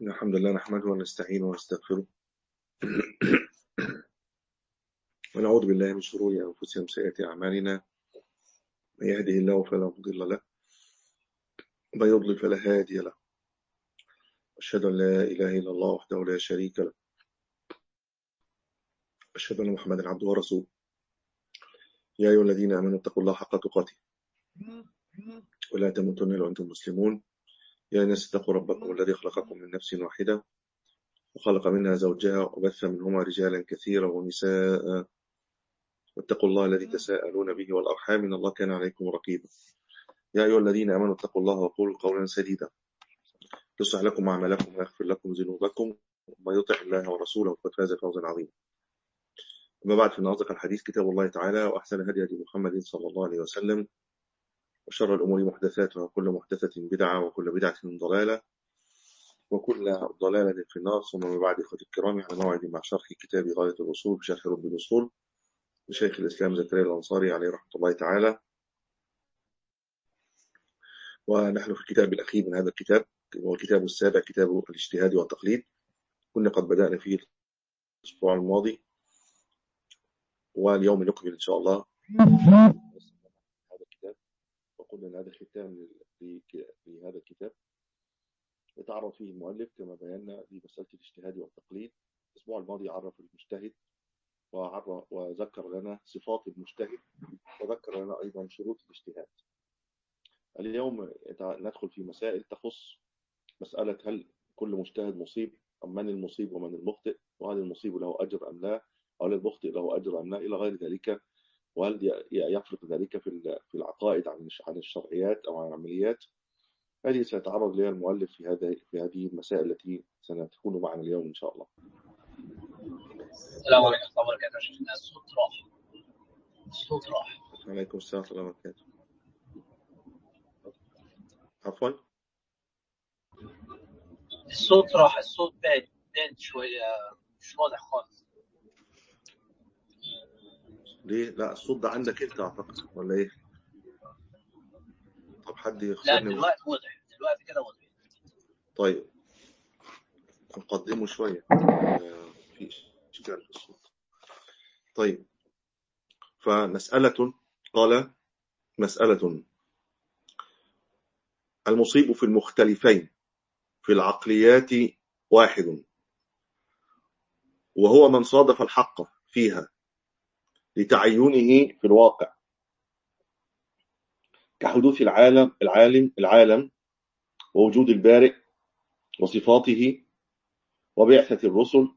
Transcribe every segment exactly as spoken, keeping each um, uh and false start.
إن الحمد لله نحمده ونستعينه ونستغفره ونعوذ بالله من شرور أنفسنا وسيئات أعمالنا. من يهده الله فلا مضل له ومن يضلل فلا هادي له. أشهد أن لا إله إلا الله وحده لا شريك له. أشهد أن محمدا عبده ورسوله. يا أيها الذين آمنوا اتقوا الله حق تقاته ولا تموتن إلا وأنتم مسلمون. يا الناس اتقوا ربكم الذي خلقكم من نفس واحدة وخلق منها زوجها وبث منهما رجالا كثيرا ونساء واتقوا الله الذي تساءلون به والأرحام إن الله كان عليكم رقيبا. يا أيها الذين آمنوا اتقوا الله وقولوا قولا سديدا يصلح لكم أعمالكم ويغفر لكم ذنوبكم ومن يطع الله ورسوله فقد فاز فوزا عظيما. أما بعد، فإن أصدق الحديث كتاب الله تعالى وأحسن الهدي هدي محمد صلى الله عليه وسلم وشر الأمور محدثاتها وكل محدثة بدعة وكل بدعة ضلالة وكل ضلالة في النار. ثم بعد، إخوتي الكرام، على موعد مع شرح كتاب غاية الوصول بشرح رب الوصول لشيخ الإسلام زكريا الأنصاري عليه رحمة الله تعالى. ونحن في الكتاب الأخير من هذا الكتاب وهو الكتاب السابع، كتاب الاجتهاد والتقليد. كنا قد بدأنا فيه الأسبوع الماضي واليوم نكمل إن شاء الله هذا الكتاب. وقلنا أن هذا ختام لهذا الكتاب يتعرض فيه المؤلف كما بينا لمسألة الاجتهاد والتقليد. الأسبوع الماضي عرف المجتهد وعرف وذكر لنا صفات المجتهد وذكر لنا أيضا شروط الاجتهاد. اليوم ندخل في مسائل تخص مسألة هل كل مجتهد مصيب أم من المصيب ومن المخطئ، وهل المصيب له أجر أم لا، أو هل المخطئ له أجر أم لا، إلى غير ذلك. وهل يفرق ذلك في العقائد عن الشرعيات أو عن العمليات. هذه سيتعرض لها المؤلف في هذه في هذه المسائل التي ستكون معنا اليوم إن شاء الله. السلام عليكم ورحمة الله وبركاته. الصوت راح الصوت راح عليكم السلام ورحمة الله وبركاته. عفوا، الصوت راح الصوت بعد بعد شوية، مش واضح خالص. ليه؟ لا، الصوت ده عندك أنت أعتقد ولا إيه؟ طب حد لا يخبرني. دلوقتي واضح، دلوقتي كده واضح. طيب نقدمه شوية في إشكال في الصوت. طيب، فمسألة قال مسألة المصيب في المختلفين في العقليات واحد، وهو من صادف الحق فيها لتعينه في الواقع كحدوث العالم العالم العالم ووجود البارئ وصفاته وبعثة الرسل،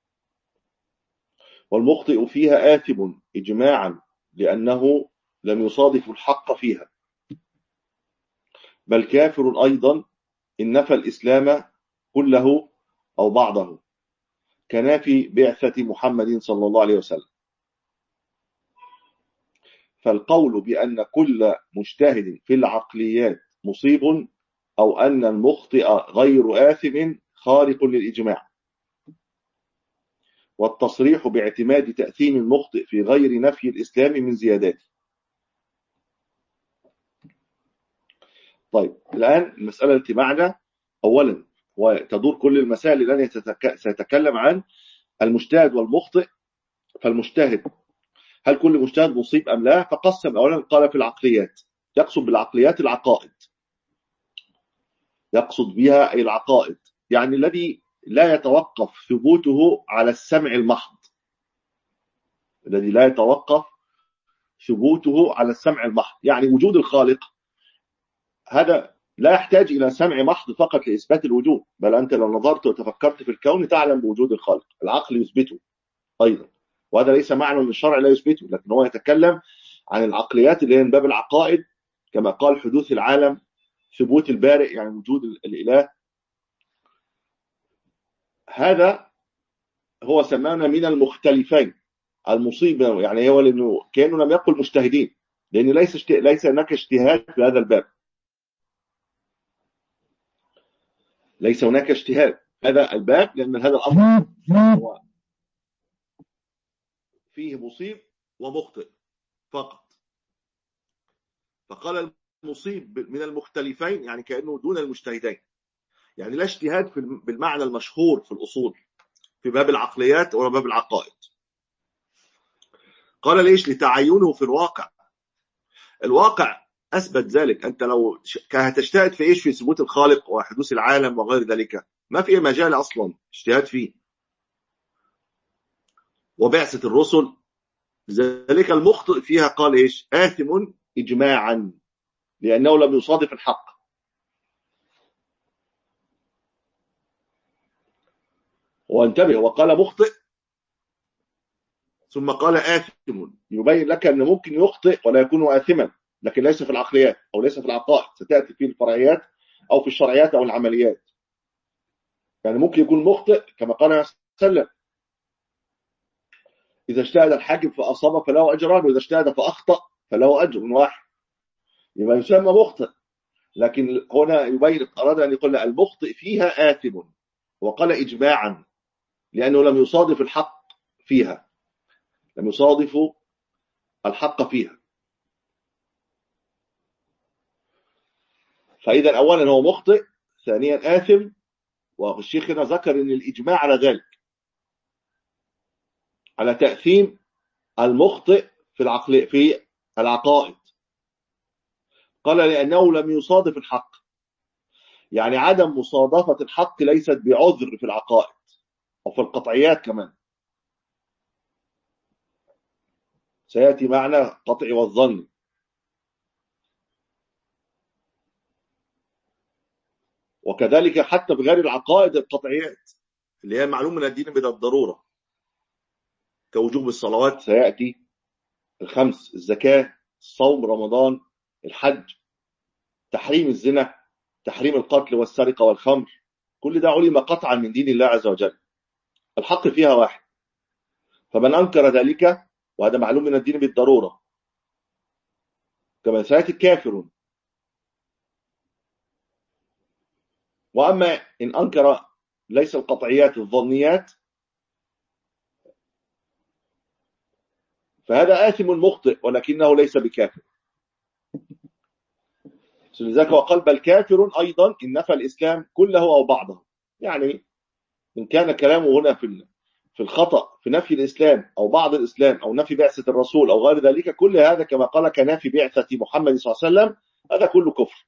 والمخطئ فيها آثم إجماعا لأنه لم يصادف الحق فيها، بل كافر أيضا إن نفى الإسلام كله أو بعضه كنافي بعثة محمد صلى الله عليه وسلم. فالقول بأن كل مجتهد في العقليات مصيب أو أن المخطئ غير آثم خارق للإجماع، والتصريح باعتماد تأثيم المخطئ في غير نفي الإسلام من زياداته. طيب، الآن المسألة التي معنا أولا، وتدور كل المسائل التي سيتكلم عن المجتهد والمخطئ. فالمجتهد، هل كل مجتهد مصيب أم لا؟ فقسم أولا، قال في العقليات، يقصد بالعقليات العقائد، يقصد بها أي العقائد، يعني الذي لا يتوقف ثبوته على السمع المحض، الذي لا يتوقف ثبوته على السمع المحض، يعني وجود الخالق هذا لا يحتاج إلى سمع محض فقط لإثبات الوجود، بل أنت لو نظرت وتفكرت في الكون تعلم بوجود الخالق. العقل يثبته أيضا، وهذا ليس معنى أن الشرع لا يثبته، لكن هو يتكلم عن العقليات اللي هي من باب العقائد، كما قال حدوث العالم، ثبوت البارئ يعني وجود الإله. هذا هو سمانا من المختلفين المصيب، يعني هو لأنه كأنه لم يقل مجتهدين، لأن ليس اشت... ليس هناك اجتهاد في هذا الباب، ليس هناك اجتهاد هذا الباب، لأن هذا الأمر هو فيه مصيب ومخطئ فقط. فقال المصيب من المختلفين يعني كأنه دون المجتهدين، يعني لا اجتهاد في بالمعنى المشهور في الأصول في باب العقليات ولا باب العقائد. قال ليش؟ لتعينه في الواقع. الواقع أثبت ذلك. أنت لو هتجتهد في إيش؟ في ثبوت الخالق وحدوث العالم وغير ذلك، ما في مجال أصلا اجتهاد فيه. وبعثة الرسل ذلك المخطئ فيها قال إيش؟ آثم إجماعا لأنه لم يصادف الحق. وانتبه، وقال مخطئ ثم قال آثم، يبين لك أنه ممكن يخطئ ولا يكون آثما، لكن ليس في العقليات أو ليس في العقائد، ستأتي في الفرعيات أو في الشرعيات أو العمليات. يعني ممكن يكون مخطئ كما قال عليه الصلاة والسلام: إذا اجتهد الحاكم فأصاب فله أجران، وإذا اجتهد فأخطأ فله أجر واحد. يبقى يسمى مخطئ. لكن هنا يبين، أراد أن يقول المخطئ فيها آثم، وقال إجماعا لأنه لم يصادف الحق فيها، لم يصادف الحق فيها. فإذا أولا هو مخطئ، ثانيا آثم. والشيخ هنا ذكر أن الإجماع على ذلك، على تأثيم المخطئ في العقل في العقائد. قال لأنه لم يصادف الحق، يعني عدم مصادفة الحق ليست بعذر في العقائد أو في القطعيات كمان. سيأتي معنا قطع والظن. وكذلك حتى بغير العقائد القطعيات اللي هي معلوم من الدين بالضرورة، كوجوب الصلوات سيأتي، الخمس، الزكاة، الصوم، رمضان، الحج، تحريم الزنا، تحريم القتل والسرقة والخمر، كل ده علم قطعا من دين الله عز وجل، الحق فيها واحد. فمن أنكر ذلك، وهذا معلوم من الدين بالضرورة، كما سيأتي كافر. وأما إن أنكر ليس القطعيات الظنيات فهذا آثم مخطئ ولكنه ليس بكافر. لذلك وقال بل كافر أيضا إن نفى الإسلام كله أو بعضه. يعني إن كان كلامه هنا في في الخطأ في نفي الإسلام أو بعض الإسلام أو نفي بعثة الرسول أو غير ذلك، كل هذا كما قال كنافي بعثة محمد صلى الله عليه وسلم، هذا كله كفر.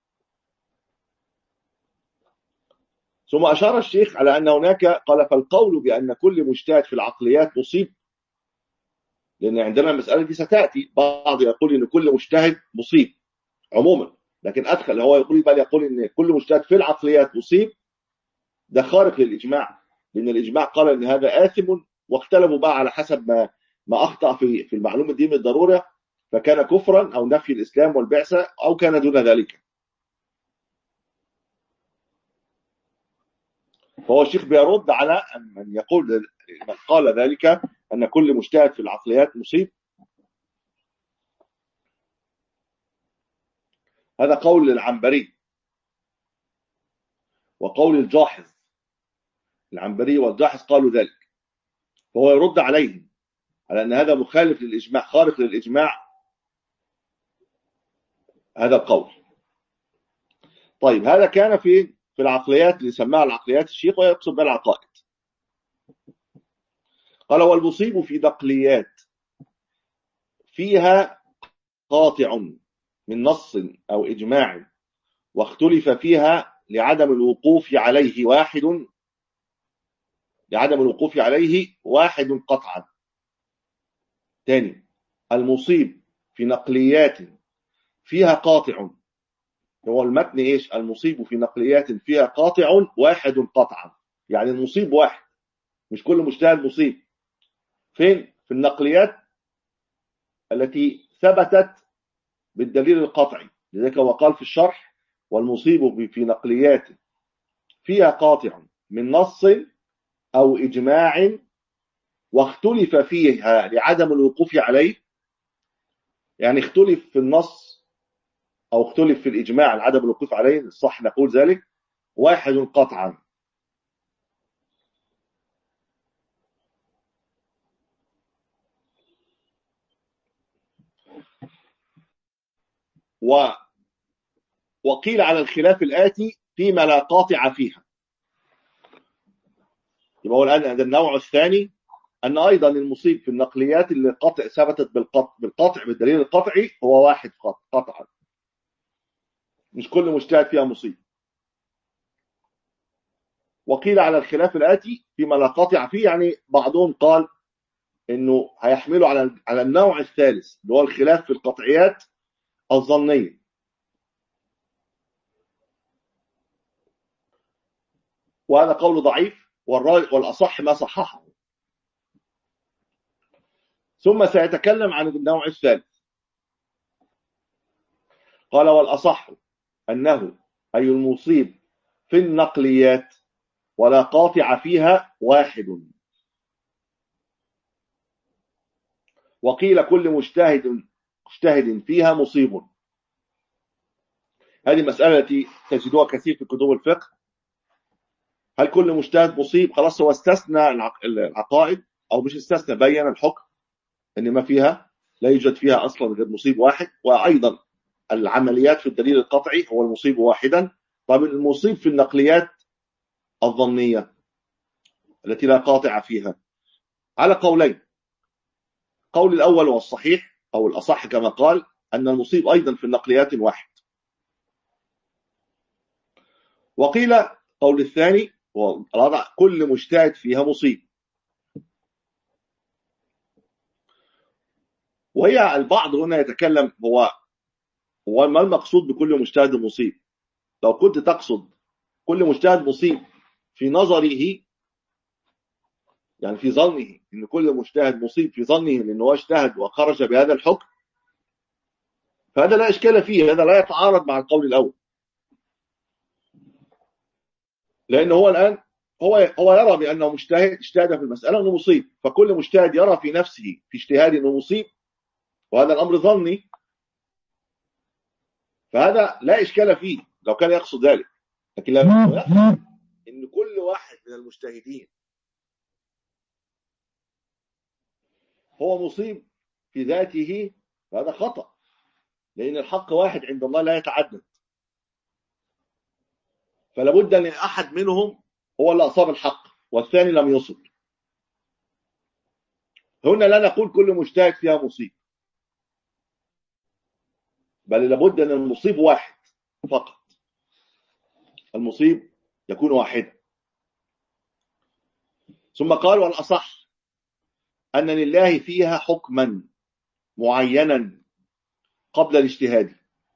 ثم أشار الشيخ على أن هناك، قال فالقول بأن كل مجتهد في العقليات مصيب، لأن عندنا المسألة دي ستأتي، بعض يقول أن كل مجتهد مصيب عموما، لكن أدخل هو يقول بل يقول أن كل مجتهد في العقليات مصيب، ده خارق للإجماع، لأن الإجماع قال أن هذا آثم، واختلفوا بقى على حسب ما ما أخطأ في في المعلومة دي من الضرورة، فكان كفرا أو نفي الإسلام والبعثة أو كان دون ذلك. فهو الشيخ بيرد على من يقول، من قال ذلك أن كل مجتهد في العقليات مصيب. هذا قول العنبري وقول الجاحظ. العنبري والجاحظ قالوا ذلك، فهو يرد عليهم على أن هذا مخالف للإجماع، خارق للإجماع، هذا القول. طيب هذا كان في في العقليات اللي سماها العقليات الشيخ، ويقصد بها العقائد. قال والمصيب في نقليات فيها قاطع من نص أو إجماع واختلف فيها لعدم الوقوف عليه واحد لعدم الوقوف عليه واحد قطعا. ثاني، المصيب في نقليات فيها قاطع، هو المتن ايش؟ المصيب في نقليات فيها قاطع واحد قطعا، يعني المصيب واحد، مش كل مجتهد مصيب. فين؟ في النقليات التي ثبتت بالدليل القطعي. لذلك هو قال في الشرح والمصيب في نقليات فيها قاطع من نص أو إجماع واختلف فيها لعدم الوقوف عليه، يعني اختلف في النص أو اختلف في الإجماع لعدم الوقوف عليه، الصح نقول ذلك، واحد قطعا. و وقيل على الخلاف الآتي فيما لا قاطع فيها. يبقى هو الآن هذا النوع الثاني، أن أيضا المصيب في النقليات اللي قطع ثبتت بالقطع, بالقطع بالدليل القطعي هو واحد قطعا، مش كل مجتهد فيها مصيب. وقيل على الخلاف الآتي فيما لا قاطع فيه، يعني بعضهم قال إنه هيحمله على على النوع الثالث اللي هو الخلاف في القطعيات الظنية، وهذا قول ضعيف، والأصح ما صححه. ثم سيتكلم عن النوع الثالث. قال والأصح أنه أي المصيب في النقليات ولا قاطع فيها واحد. وقيل كل مجتهد مجتهد فيها مصيب. هذه مسألة التي تجدوها كثير في كتب الفقه. هل كل مجتهد مصيب؟ خلاص هو استثنى العقائد، أو مش استثنى، بين الحكم إن ما فيها لا يوجد فيها أصلا غير مصيب واحد. وأيضا العمليات في الدليل القطعي هو المصيب واحدا. طيب المصيب في النقليات الظنية التي لا قاطع فيها على قولين. قول الأول والصحيح أو الأصح كما قال أن المصيب أيضا في النقليات واحد. وقيل قول الثاني والرابع كل مجتهد فيها مصيب. وهي البعض هنا يتكلم هو هو ما المقصود بكل مجتهد مصيب؟ لو كنت تقصد كل مجتهد مصيب في نظره، يعني في ظنه ان كل مجتهد مصيب في ظنه لانه هو اجتهد وخرج بهذا الحكم، فهذا لا اشكال فيه، هذا لا يتعارض مع القول الاول. لانه هو الان هو هو يرى بانه مجتهد اجتهد في المساله انه مصيب، فكل مجتهد يرى في نفسه في اجتهاد انه مصيب، وهذا الامر ظني، فهذا لا اشكال فيه لو كان يقصد ذلك. لكن لما يقصد ان كل واحد من المجتهدين هو مصيب في ذاته، فهذا خطأ، لأن الحق واحد عند الله لا يتعدد. فلا بد أن أحد منهم هو اللي أصاب الحق والثاني لم يصب. هنا لا نقول كل مجتهد فيها مصيب، بل لابد أن المصيب واحد فقط، المصيب يكون واحد. ثم قال والأصح أن لله فيها حكما معينا قبل الاجتهاد.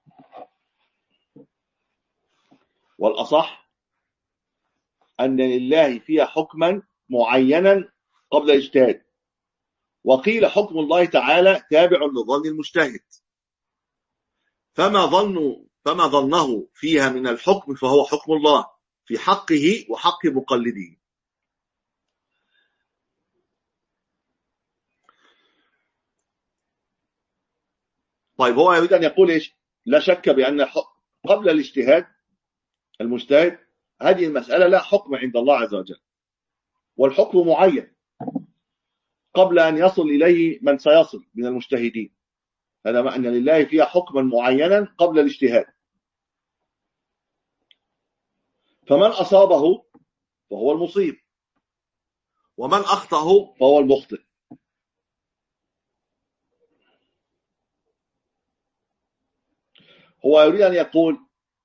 والأصح أن لله فيها حكما معينا قبل الاجتهاد. وقيل حكم الله تعالى تابع لظن المجتهد، فما ظنوا فما ظنه فيها من الحكم فهو حكم الله في حقه وحق مقلده. طيب هو يريد أن يقول إيش؟ لا شك بأن قبل الاجتهاد المجتهد هذه المسألة لا حكم عند الله عز وجل، والحكم معين قبل أن يصل إليه من سيصل من المجتهدين. هذا معنى لله فيها حكما معينا قبل الاجتهاد، فمن أصابه فهو المصيب، ومن أخطأه فهو المخطئ. هو يريد أن يقول،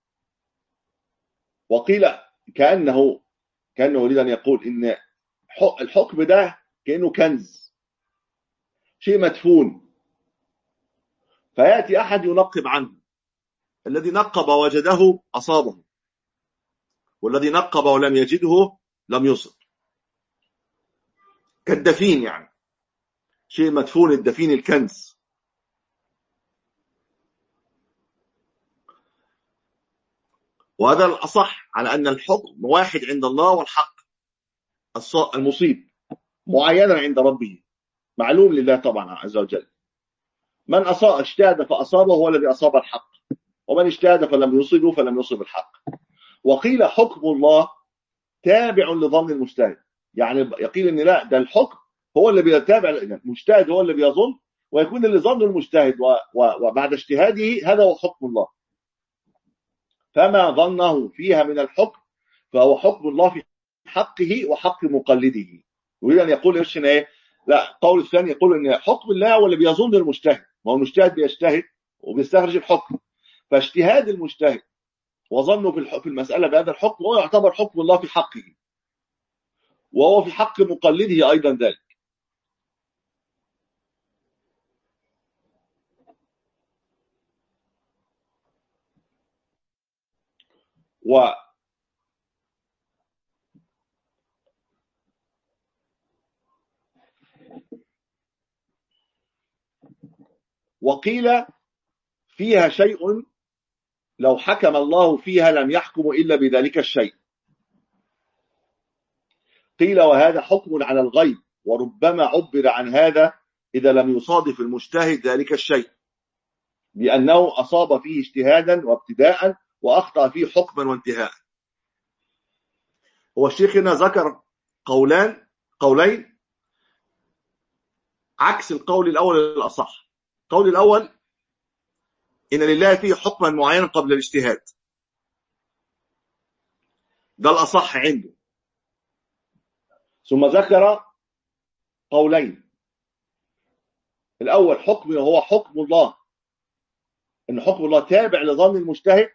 وقيل كأنه كأنه يريد أن يقول إن الحكم ده كأنه كنز، شيء مدفون، فيأتي أحد ينقب عنه، الذي نقب وجده أصابه، والذي نقب ولم يجده لم يصب. كالدفين، يعني شيء مدفون، الدفين الكنز. وهذا الأصح على أن الحكم واحد عند الله، والحق المصيب معينا عند ربه معلوم لله طبعا عز وجل. من أصاب اجتهد فأصابه هو الذي أصاب الحق، ومن اجتهد فلم يصبه فلم يصب الحق. وقيل حكم الله تابع لظن المجتهد، يعني يقيل ان لا، ده الحكم هو اللي بيتابع المجتهد، هو اللي بيظن، ويكون اللي ظن المجتهد وبعد اجتهاده هذا هو حكم الله. فما ظنه فيها من الحكم فهو حكم الله في حقه وحق مقلده. يريد ان يقول ايش هنا ايه؟ لا، القول الثاني يقول ان حكم الله هو اللي بيظن المجتهد، ما هو المجتهد بيجتهد وبيستخرج الحكم، فاجتهاد المجتهد وظنه في في المساله بهذا الحكم هو يعتبر حكم الله في حقه، وهو في حق مقلده ايضا ذلك. و وقيل فيها شيء لو حكم الله فيها لم يحكم إلا بذلك الشيء. قيل وهذا حكم على الغيب، وربما عبر عن هذا إذا لم يصادف المجتهد ذلك الشيء بأنه أصاب فيه اجتهادا وابتداء وأخطأ فيه حكما وانتهاء. هو الشيخ هنا ذكر قولان قولين عكس القول الأول الأصح. القول الأول إن لله فيه حكما معينا قبل الاجتهاد، ده الأصح عنده. ثم ذكر قولين، الأول حكم هو حكم الله، إن حكم الله تابع لظن المجتهد،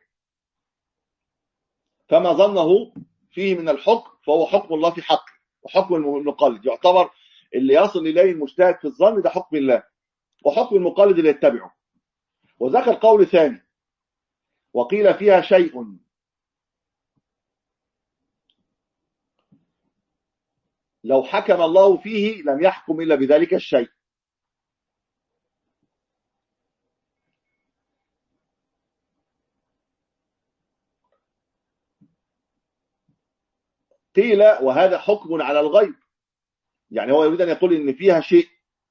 فما ظنه فيه من الحكم فهو حكم الله في حقه وحكم المقلد، يعتبر اللي يصل إليه المجتهد في الظن ده حكم الله، وحكم المقلد اللي يتبعه. وذكر قول ثاني وقيل فيها شيء لو حكم الله فيه لم يحكم إلا بذلك الشيء. قيل وهذا حكم على الغيب، يعني هو يريد أن يقول إن فيها شيء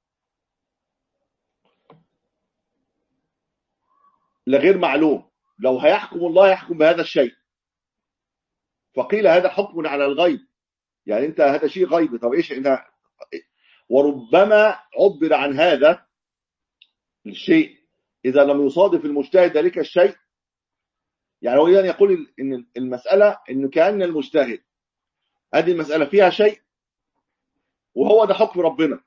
لغير معلوم، لو هيحكم الله يحكم بهذا الشيء. فقيل هذا حكم على الغيب، يعني انت هذا شيء غيبي. طب ايش انت؟ وربما عبر عن هذا الشيء اذا لم يصادف المجتهد ذلك الشيء، يعني هو يريد ان يقول ان المساله ان كأن المجتهد هذه المساله فيها شيء وهو ده حكم ربنا،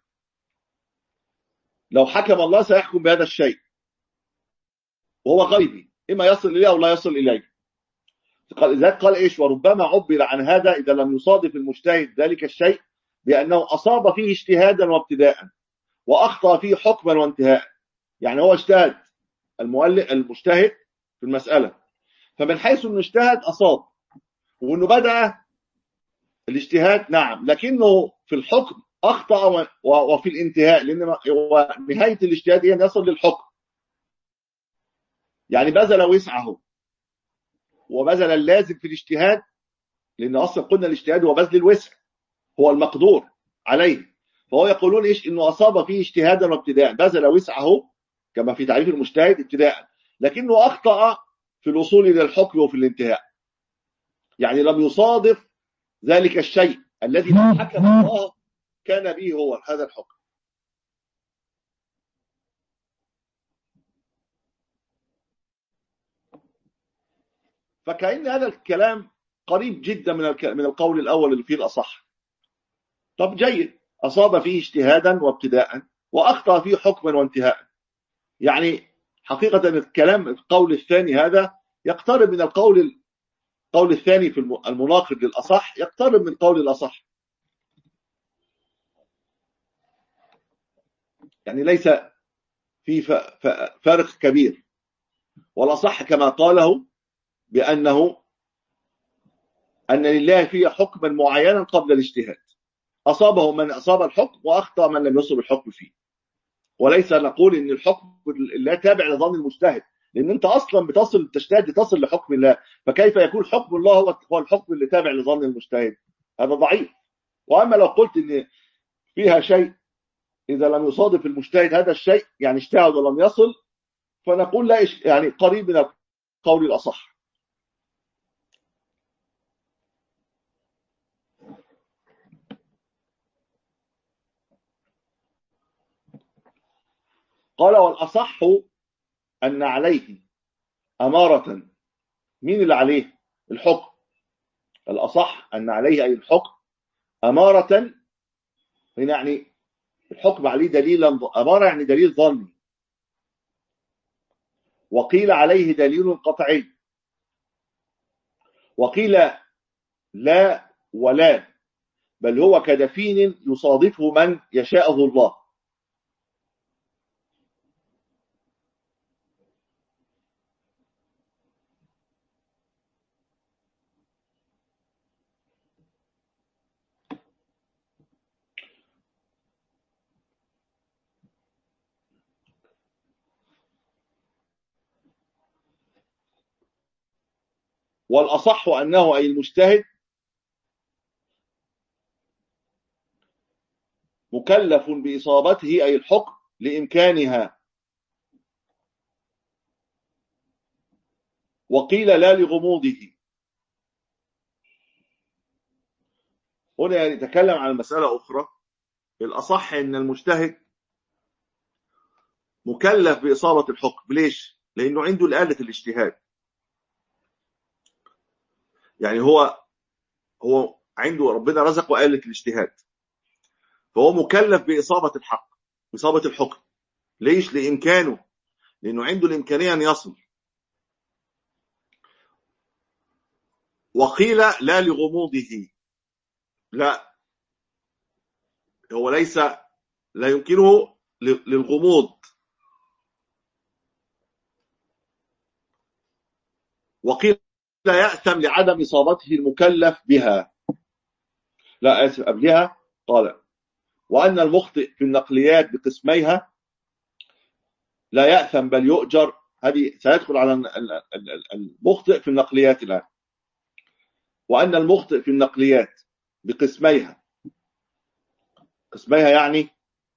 لو حكم الله سيحكم بهذا الشيء وهو غيبي، اما يصل اليه او لا يصل اليه. قال ذلك قال ايش؟ وربما عبر عن هذا اذا لم يصادف المجتهد ذلك الشيء بانه اصاب فيه اجتهادا وابتداء واخطا فيه حكما وانتهاء. يعني هو اجتهد المؤلف المجتهد في المساله، فمن حيث انه اجتهد اصاب، وانه بدا الاجتهاد نعم، لكنه في الحكم اخطا وفي الانتهاء، لان نهايه الاجتهاد هي ان يصل للحكم. يعني بذل وسعه وبذل اللازم في الاجتهاد، لان اصلا قلنا الاجتهاد هو بذل الوسع، هو المقدور عليه. فهو يقولون ايش؟ انه اصاب فيه اجتهادا وابتداء، بذل وسعه كما في تعريف المجتهد ابتداء، لكنه اخطا في الوصول الى الحكم وفي الانتهاء، يعني لم يصادف ذلك الشيء الذي لو حكم الله كان به هو هذا الحكم. فكأن هذا الكلام قريب جدا من من القول الأول اللي فيه الأصح. طب جيد، أصاب فيه اجتهادا وابتداء وأخطأ فيه حكما وانتهاء، يعني حقيقة الكلام القول الثاني هذا يقترب من القول القول الثاني في المناقض للأصح، يقترب من قول الأصح، يعني ليس في فارق كبير. والأصح كما قاله بأنه أن لله فيه حكما معينا قبل الاجتهاد، أصابه من أصاب الحكم وأخطأ من لم يصب الحكم فيه. وليس نقول أن الحكم لا تابع لظن المجتهد، لأن أنت أصلا بتصل تجتهد تصل لحكم الله، فكيف يكون حكم الله هو الحكم اللي تابع لظن المجتهد؟ هذا ضعيف. وأما لو قلت أن فيها شيء إذا لم يصادف المجتهد هذا الشيء، يعني اجتهد ولم يصل، فنقول لا، يعني قريب من القول الأصح. قال والأصح أن عليه أمارة مين اللي عليه الحكم؟ الأصح أن عليه أي الحكم أمارة، هنا يعني الحكم عليه دليلا، أمارة يعني دليل ظني، وقيل عليه دليل قطعي، وقيل لا ولا، بل هو كدفين يصادفه من يشاءه الله. والأصح أنه أي المجتهد مكلف بإصابته أي الحكم لإمكانها، وقيل لا لغموضه. هنا يتكلم عن مسألة أخرى. الأصح أن المجتهد مكلف بإصابة الحكم. ليش؟ لأنه عنده الآلة الاجتهاد، يعني هو هو عنده، ربنا رزقه آلة الاجتهاد، فهو مكلف بإصابة الحق، بإصابة الحكم. ليش؟ لإمكانه، لأنه عنده الإمكانية أن يصل. وقيل لا لغموضه، لا، هو ليس، لا يمكنه للغموض. وقيل لا يأثم لعدم إصابته المكلف بها. لا آسف، قبلها قال وأن المخطئ في النقليات بقسميها لا يأثم بل يؤجر. هذه سيدخل على المخطئ في النقليات الآن. وأن المخطئ في النقليات بقسميها، قسميها يعني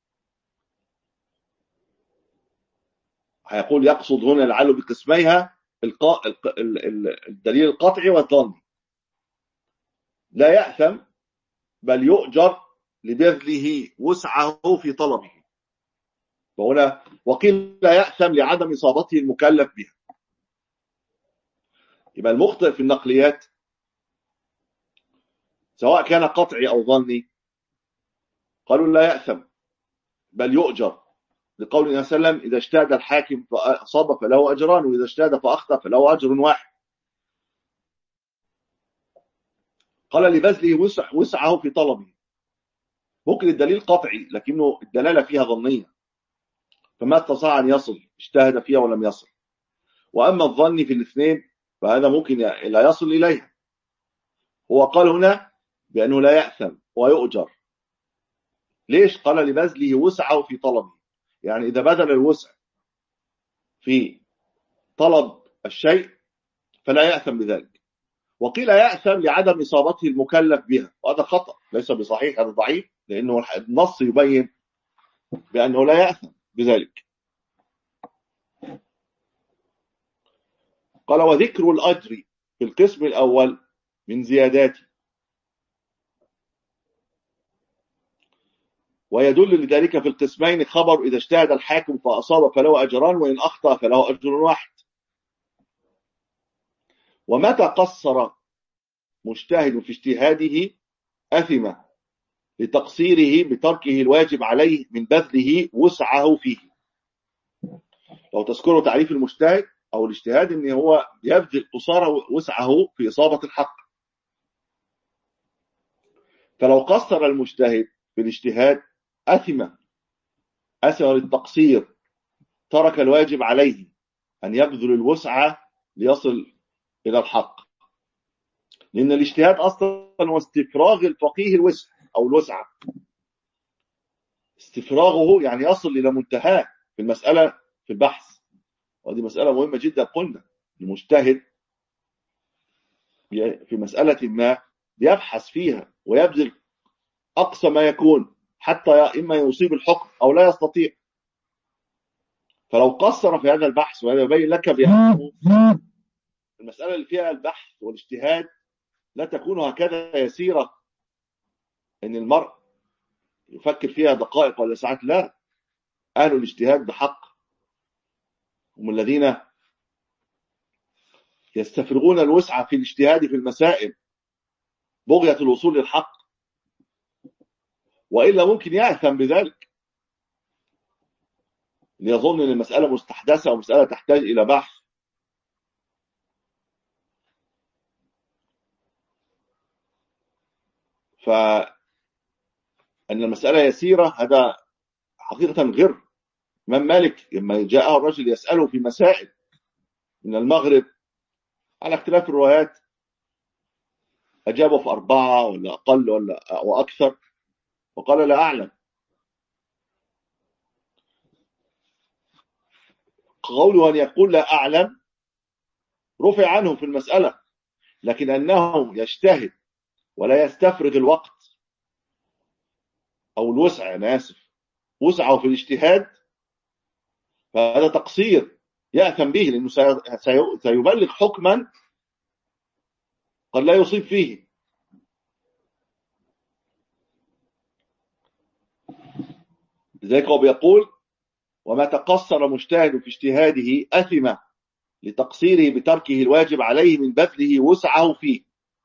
هيقول يقصد هنا لعله بقسميها الدليل القطعي والظني. لا يأثم بل يؤجر لبذله وسعه في طلبه. وهنا وقيل لا يأثم لعدم إصابته المكلف بها. يبقى المخطئ في النقليات سواء كان قطعي أو ظني قالوا لا يأثم بل يؤجر، لقول النبي صلى الله عليه وسلم إذا اجتهد الحاكم فأصاب فله أجران، وإذا اجتهد فأخطأ فله أجر واحد. قال لبذله وسع وسعه في طلبه. ممكن الدليل قطعي لكنه الدلالة فيها ظنية، فما استطاع أن يصل، اجتهد فيها ولم يصل. وأما الظن في الاثنين فهذا ممكن لا يصل إليها. هو قال هنا بأنه لا يأثم ويؤجر. ليش؟ قال لبذله وسعه في طلبه، يعني إذا بذل الوسع في طلب الشيء فلا يأثم بذلك. وقيل يأثم لعدم إصابته المكلف بها، وهذا خطأ ليس بصحيح، هذا ضعيف، لأنه النص يبين بأنه لا يأثم بذلك. قال وذكر الأجر في القسم الأول من زياداته، ويدل لذلك في القسمين خبر إذا اجتهد الحاكم فأصاب فله أجران، وإن أخطأ فله أجر واحد. ومتى قصر مجتهد في اجتهاده أثم لتقصيره بتركه الواجب عليه من بذله وسعه فيه. لو تذكروا تعريف المجتهد أو الاجتهاد إن هو يبذل قصاره وسعه في إصابة الحق. فلو قصر المجتهد في الاجتهاد أثم أثم للتقصير، ترك الواجب عليه أن يبذل الوسع ليصل إلى الحق. لأن الاجتهاد أصلا هو استفراغ الفقيه الوسع أو الوسع، استفراغه يعني يصل إلى منتهاه في المسألة في البحث. وهذه مسألة مهمة جدا. قلنا المجتهد في مسألة ما يبحث فيها ويبذل أقصى ما يكون حتى إما يصيب الحكم أو لا يستطيع. فلو قصر في هذا البحث، وهذا يبين لك بأنه المسألة اللي فيها البحث والاجتهاد لا تكون هكذا يسيرة أن المرء يفكر فيها دقائق ولا ساعات. لا، أهل الاجتهاد بحق هم الذين يستفرغون الوسع في الاجتهاد في المسائل بغية الوصول للحق، وإلا ممكن يأثم بذلك ليظن أن المسألة مستحدثة ومسألة تحتاج إلى بحث. فأن المسألة يسيرة هذا حقيقة غير. إمام مالك لما جاءه الرجل يسأله في مسائل من المغرب على اختلاف الروايات أجابه في أربعة ولا أقل ولا وأكثر، وقال لا أعلم. قوله أن يقول لا أعلم رفع عنه في المسألة، لكن أنه يجتهد ولا يستفرغ الوقت أو الوسع، أنا آسف، وسعه في الاجتهاد، فهذا تقصير يأثم به، لأنه سيبلغ حكما قد لا يصيب فيه. لذلك هو بيقول وما تقصر مجتهد في اجتهاده أثم لتقصيره بتركه الواجب عليه من بذله وسعه فيه.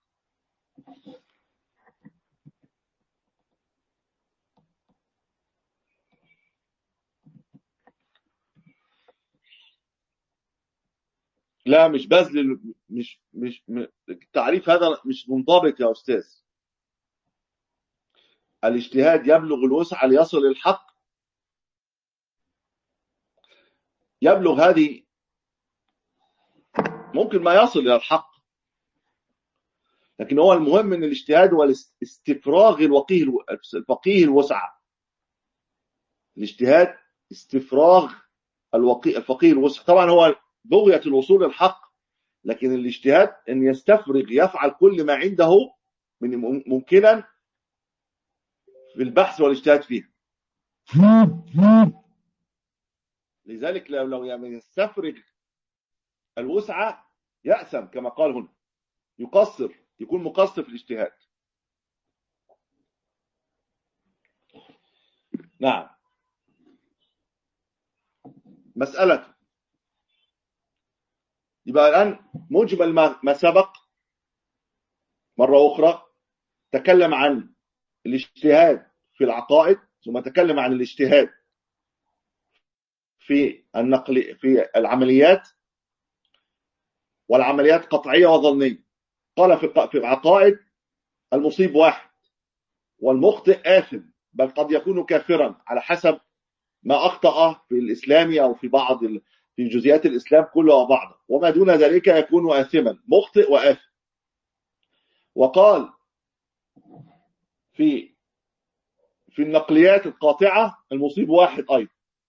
لا مش بذل، مش مش التعريف هذا مش منضبط يا أستاذ. الاجتهاد يبلغ الوسع ليصل للحق، يبلغ هذه ممكن ما يصل إلى الحق، لكن هو المهم من الاجتهاد هو استفراغ الوقيه الفقيه الوسع. الاجتهاد استفراغ الوقيه الفقيه الوسع، طبعا هو بغية الوصول للحق، لكن الاجتهاد ان يستفرغ يفعل كل ما عنده من ممكنا في البحث والاجتهاد فيه. لذلك لو لو يعني يستفرغ الوسع يأثم كما قال هنا، يقصر، يكون مقصر في الاجتهاد. نعم. مسألة يبقى الآن مجمل ما سبق مرة أخرى، تكلم عن الاجتهاد في العقائد، ثم تكلم عن الاجتهاد في النقل في العمليات، والعمليات قطعية وظنية. قال في العقائد المصيب واحد والمخطئ آثم، بل قد يكون كافرا على حسب ما أخطأ في الإسلام أو في بعض في جزئيات الإسلام كله وبعضه، وما دون ذلك يكون آثما، مخطئ وآثم. وقال في في النقليات القاطعة المصيب واحد أيضا،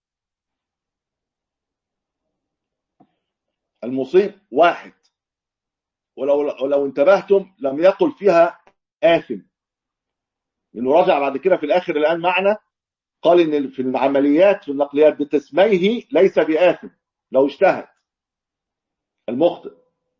المصيب واحد، ولو ولو انتبهتم لم يقل فيها آثم، لأنه رجع بعد كده في الآخر الآن معنا قال إن في العمليات في النقليات بتسميه ليس بآثم لو اجتهد المخطئ،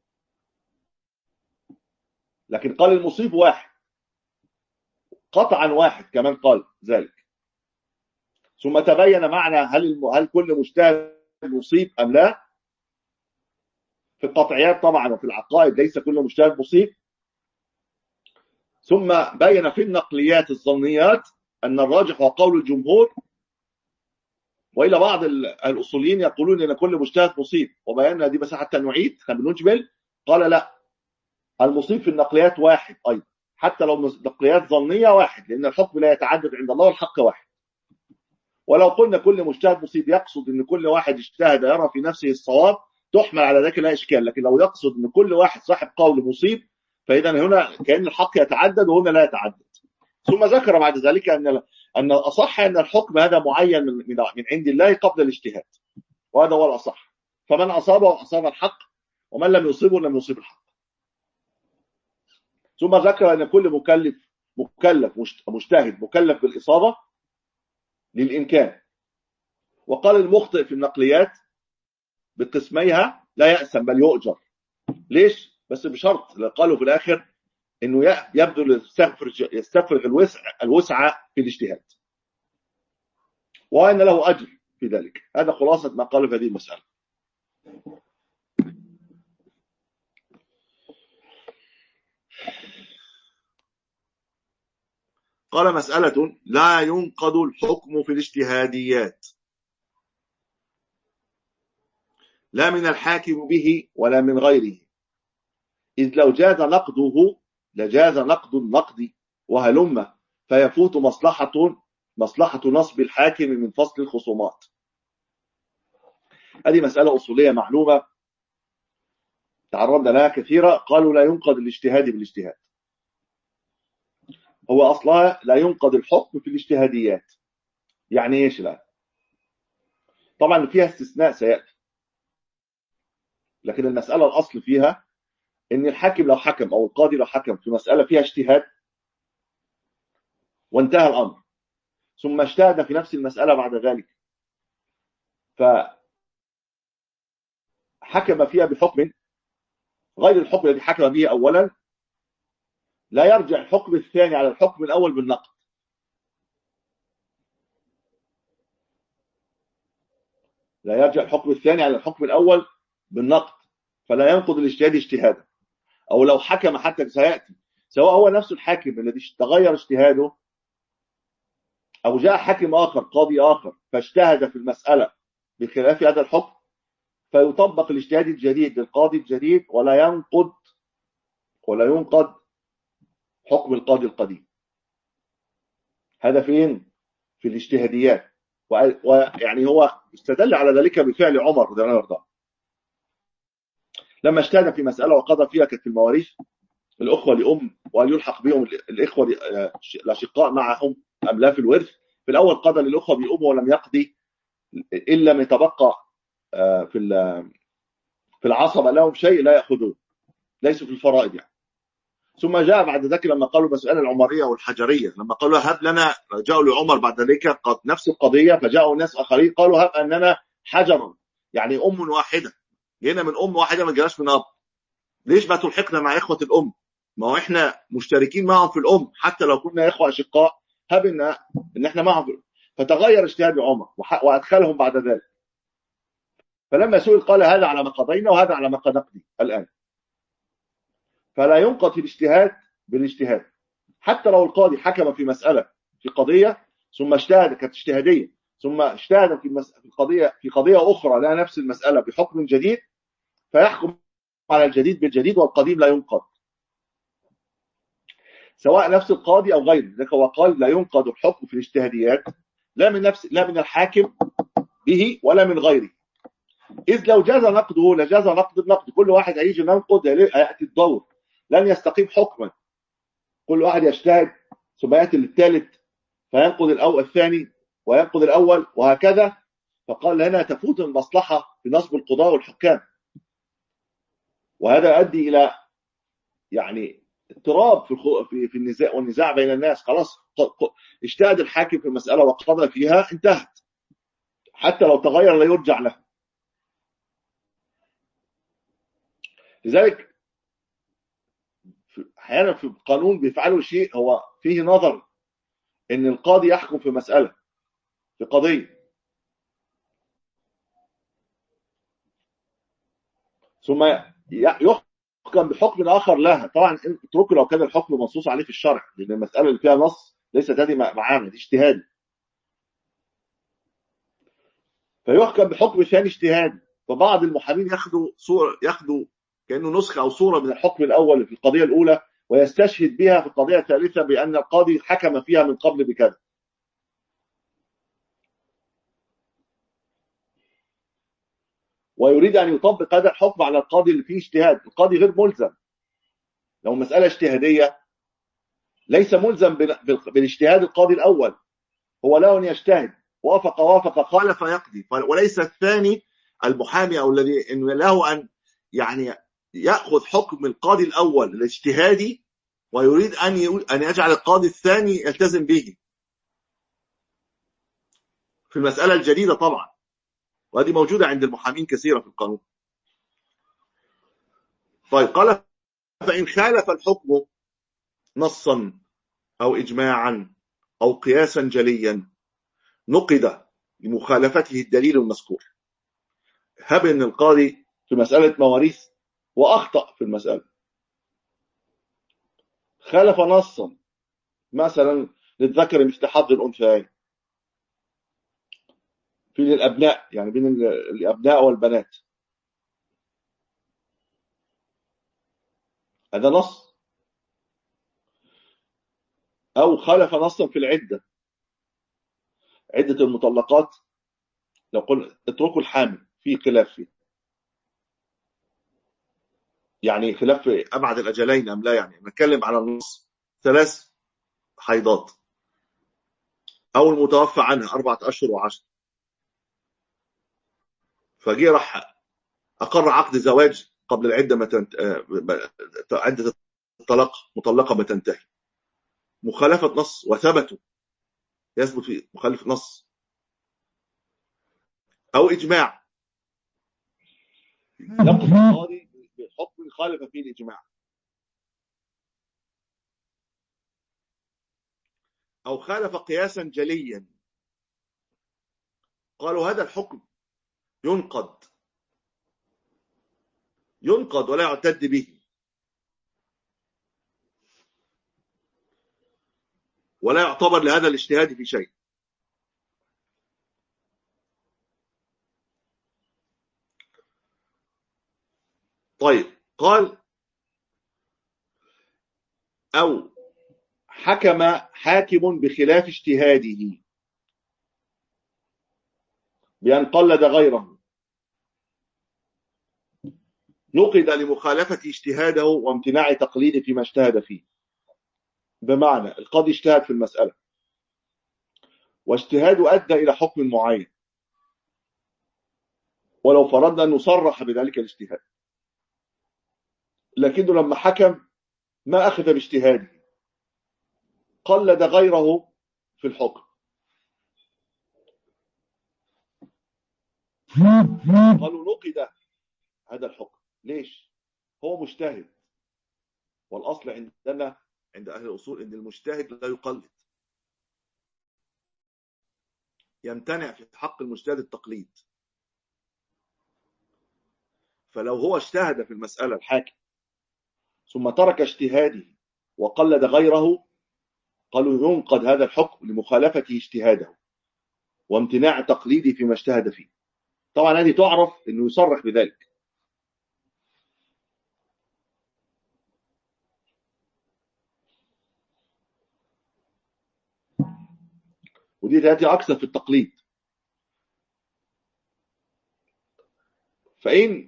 لكن قال المصيب واحد قطعا، واحد كمان قال ذلك. ثم تبين معنى هل هل كل مجتهد مصيب أم لا. في القطعيات طبعا وفي العقائد ليس كل مجتهد مصيب. ثم بين في النقليات الظنيات أن الراجح هو قول الجمهور، وإلى بعض الأصوليين يقولون أن كل مجتهد مصيب، وبينا دي بس حتى نعيد بنجمل. قال لا، المصيب في النقليات واحد أيضا، حتى لو نقليات ظنية واحد، لأن الحكم لا يتعدد عند الله والحق واحد. ولو قلنا كل مجتهد مصيب يقصد أن كل واحد اجتهد يرى في نفسه الصواب تحمل على ذلك لا إشكال، لكن لو يقصد أن كل واحد صاحب قول مصيب فإذا هنا كأن الحق يتعدد وهنا لا يتعدد. ثم ذكر بعد ذلك أن أن الأصح أن الحكم هذا معين من من عند الله قبل الاجتهاد، وهذا هو الأصح. فمن أصابه أصاب الحق، ومن لم يصيبه لم يصيب الحق. ثم ذكر أن كل مكلف مكلف مجتهد مكلف بالإصابة للإمكان. وقال المخطئ في النقليات بقسميها لا يأسم بل يؤجر. ليش؟ بس بشرط، قالوا في الآخر إنه يبذل يستفرغ الوسع الوسع في الاجتهاد، وأن له أجر في ذلك. هذا خلاصة ما قالوا في هذه المسألة. قال مسألة لا ينقض الحكم في الاجتهاديات لا من الحاكم به ولا من غيره، إذ لو جاز نقضه لجاز نقض النقد وهلم فيفوت مصلحة مصلحة نصب الحاكم من فصل الخصومات. هذه مسألة أصولية معلومة تعرضنا لها كثيرا. قالوا لا ينقض الاجتهاد بالاجتهاد، هو أصلها لا ينقض الحكم في الاجتهاديات. يعني إيش؟ لا طبعا فيها استثناء سيأتي، لكن المسألة الأصل فيها إن الحاكم لو حكم أو القاضي لو حكم في مسألة فيها اجتهاد وانتهى الأمر، ثم اجتهد في نفس المسألة بعد ذلك فحكم فيها بحكم غير الحكم الذي حكم به أولا، لا يرجع الحكم الثاني على الحكم الأول بالنقد. لا يرجع الحكم الثاني على الحكم الأول بالنقد، فلا ينقض الاجتهاد اجتهادا. أو لو حكم حتى سيأتي، سواء هو نفس الحاكم الذي تغير اجتهاده أو جاء حاكم آخر قاضي آخر فاجتهد في المسألة بخلاف هذا الحكم، فيطبق الاجتهاد الجديد للقاضي الجديد ولا ينقض ولا ينقض حكم القاضي القديم. هذا فين؟ في الاجتهاديات. ويعني هو استدل على ذلك بفعل عمر رضي الله عنه لما اجتهد في مسألة وقضى فيها، كانت في المواريث الأخوة لأم وأن يلحق بهم الإخوة الأشقاء معهم أم لا في الورث. في الأول قضى للأخوة بأم ولم يقضي إلا ما يتبقى في في العصبة لهم شيء لا يأخذون، ليسوا في الفرائض يعني. ثم جاء بعد ذلك لما قالوا مسألة العمرية والحجرية، لما قالوا هب لنا، جاءوا لعمر بعد ذلك نفس القضية، فجاءوا ناس آخرين قالوا هب أننا حجر، يعني أم واحدة، جينا من أم واحدة ما جاش من أب، ليش ما تلحقنا مع إخوة الأم؟ ما هو إحنا مشتركين معهم في الأم حتى لو كنا إخوة أشقاء، هب إن إن إحنا معهم في الأم. فتغير اجتهاد عمر وأدخلهم بعد ذلك. فلما سئل قال هذا على ما قضينا وهذا على ما قد نقضي الآن. فلا ينقض في الاجتهاد بالاجتهاد، حتى لو القاضي حكم في مسألة في قضية ثم اجتهد كانت اجتهادية، ثم اجتهد في في القضية في قضية أخرى لا نفس المسألة بحكم جديد، فيحكم على الجديد بالجديد والقديم لا ينقض، سواء نفس القاضي أو غيره. لذلك هو قال لا ينقض الحكم في الاجتهاديات لا من نفس لا من الحاكم به ولا من غيره، إذ لو جاز نقده لجاز نقد النقد. كل واحد هيجي ننقض هيأتي الدور، لن يستقيم حكما. كل واحد يجتهد ثم يأتي للثالث فينقض الأول الثاني وينقض الأول وهكذا. فقال هنا تفوت المصلحة في نصب القضاء والحكام، وهذا يؤدي إلى يعني اضطراب في في في النزاع والنزاع بين الناس. خلاص اجتهد الحاكم في مسألة وقضى فيها انتهت، حتى لو تغير لا يرجع له. لذلك احيانا في القانون بيفعلوا شيء هو فيه نظر ان القاضي يحكم في مسألة في قضية ثم يحكم بحكم آخر لها. طبعا اتركوا لو كان الحكم منصوص عليه في الشرع، لأن المسألة اللي فيها نص ليست هذه معانا، دي اجتهادي. فيحكم بحكم ثاني اجتهادي، فبعض المحامين ياخدوا صورة ياخدوا كأنه نسخة أو صورة من الحكم الأول في القضية الأولى ويستشهد بها في القضية الثالثة بأن القاضي حكم فيها من قبل بكذا. ويريد أن يطبق هذا الحكم على القاضي اللي فيه اجتهاد. القاضي غير ملزم، لو مسألة اجتهادية ليس ملزم بالاجتهاد القاضي الأول، هو له أن يجتهد، وافق وافق خالف يقضي، وليس الثاني المحامي أو الذي إن له أن يعني يأخذ حكم القاضي الأول الاجتهادي ويريد أن أن يجعل القاضي الثاني يلتزم به في المسألة الجديدة طبعا، وهذه موجودة عند المحامين كثيرة في القانون. طيب قال فإن خالف الحكم نصا أو إجماعا أو قياسا جليا نقد لمخالفته الدليل المذكور. هب أن القاضي في مسألة مواريث وأخطأ في المسألة، خالف نصا، مثلا للذكر مثل حظ الأنثيين في الأبناء، يعني بين الأبناء والبنات. هذا نص. أو خالف نصا في العدة، عدة المطلقات لو قلنا اتركوا الحامل في خلاف فيه، يعني خلاف في أبعد الأجلين أم لا. يعني نتكلم على النص ثلاث حيضات، أو المتوفى عنها أربعة أشهر وعشر، فجي راح أقر عقد زواج قبل العدة ما تنت... عدة الطلاق مطلقة ما تنتهي، مخالفة نص وثبتوا، يثبت في مخالفة نص أو إجماع، يقف القاضي بحكم خالف فيه الإجماع، أو خالف قياسا جليا قالوا هذا الحكم ينقض ينقض ولا يعتد به، ولا يعتبر لهذا الاجتهاد في شيء. طيب، قال أو حكم حاكم بخلاف اجتهاده بأن قلد غيره، نقد لمخالفة اجتهاده وامتناع تقليده فيما اجتهد فيه. بمعنى القاضي اجتهد في المسألة واجتهاده أدى إلى حكم معين، ولو فرضنا أنه صرح بذلك الاجتهاد، لكنه لما حكم ما أخذ باجتهاده، قلد غيره في الحكم، قالوا نقد هذا الحكم. ليش؟ هو مجتهد، والأصل عندنا عند أهل الأصول أن المجتهد لا يقلد، يمتنع في حق المجتهد التقليد. فلو هو اجتهد في المسألة الحاكم ثم ترك اجتهاده وقلد غيره، قالوا ينقض هذا الحكم لمخالفة اجتهاده وامتناع تقليده فيما اجتهد فيه. طبعا هذه تعرف أنه يصرح بذلك. ودي تأتي أكثر في التقليد. فإن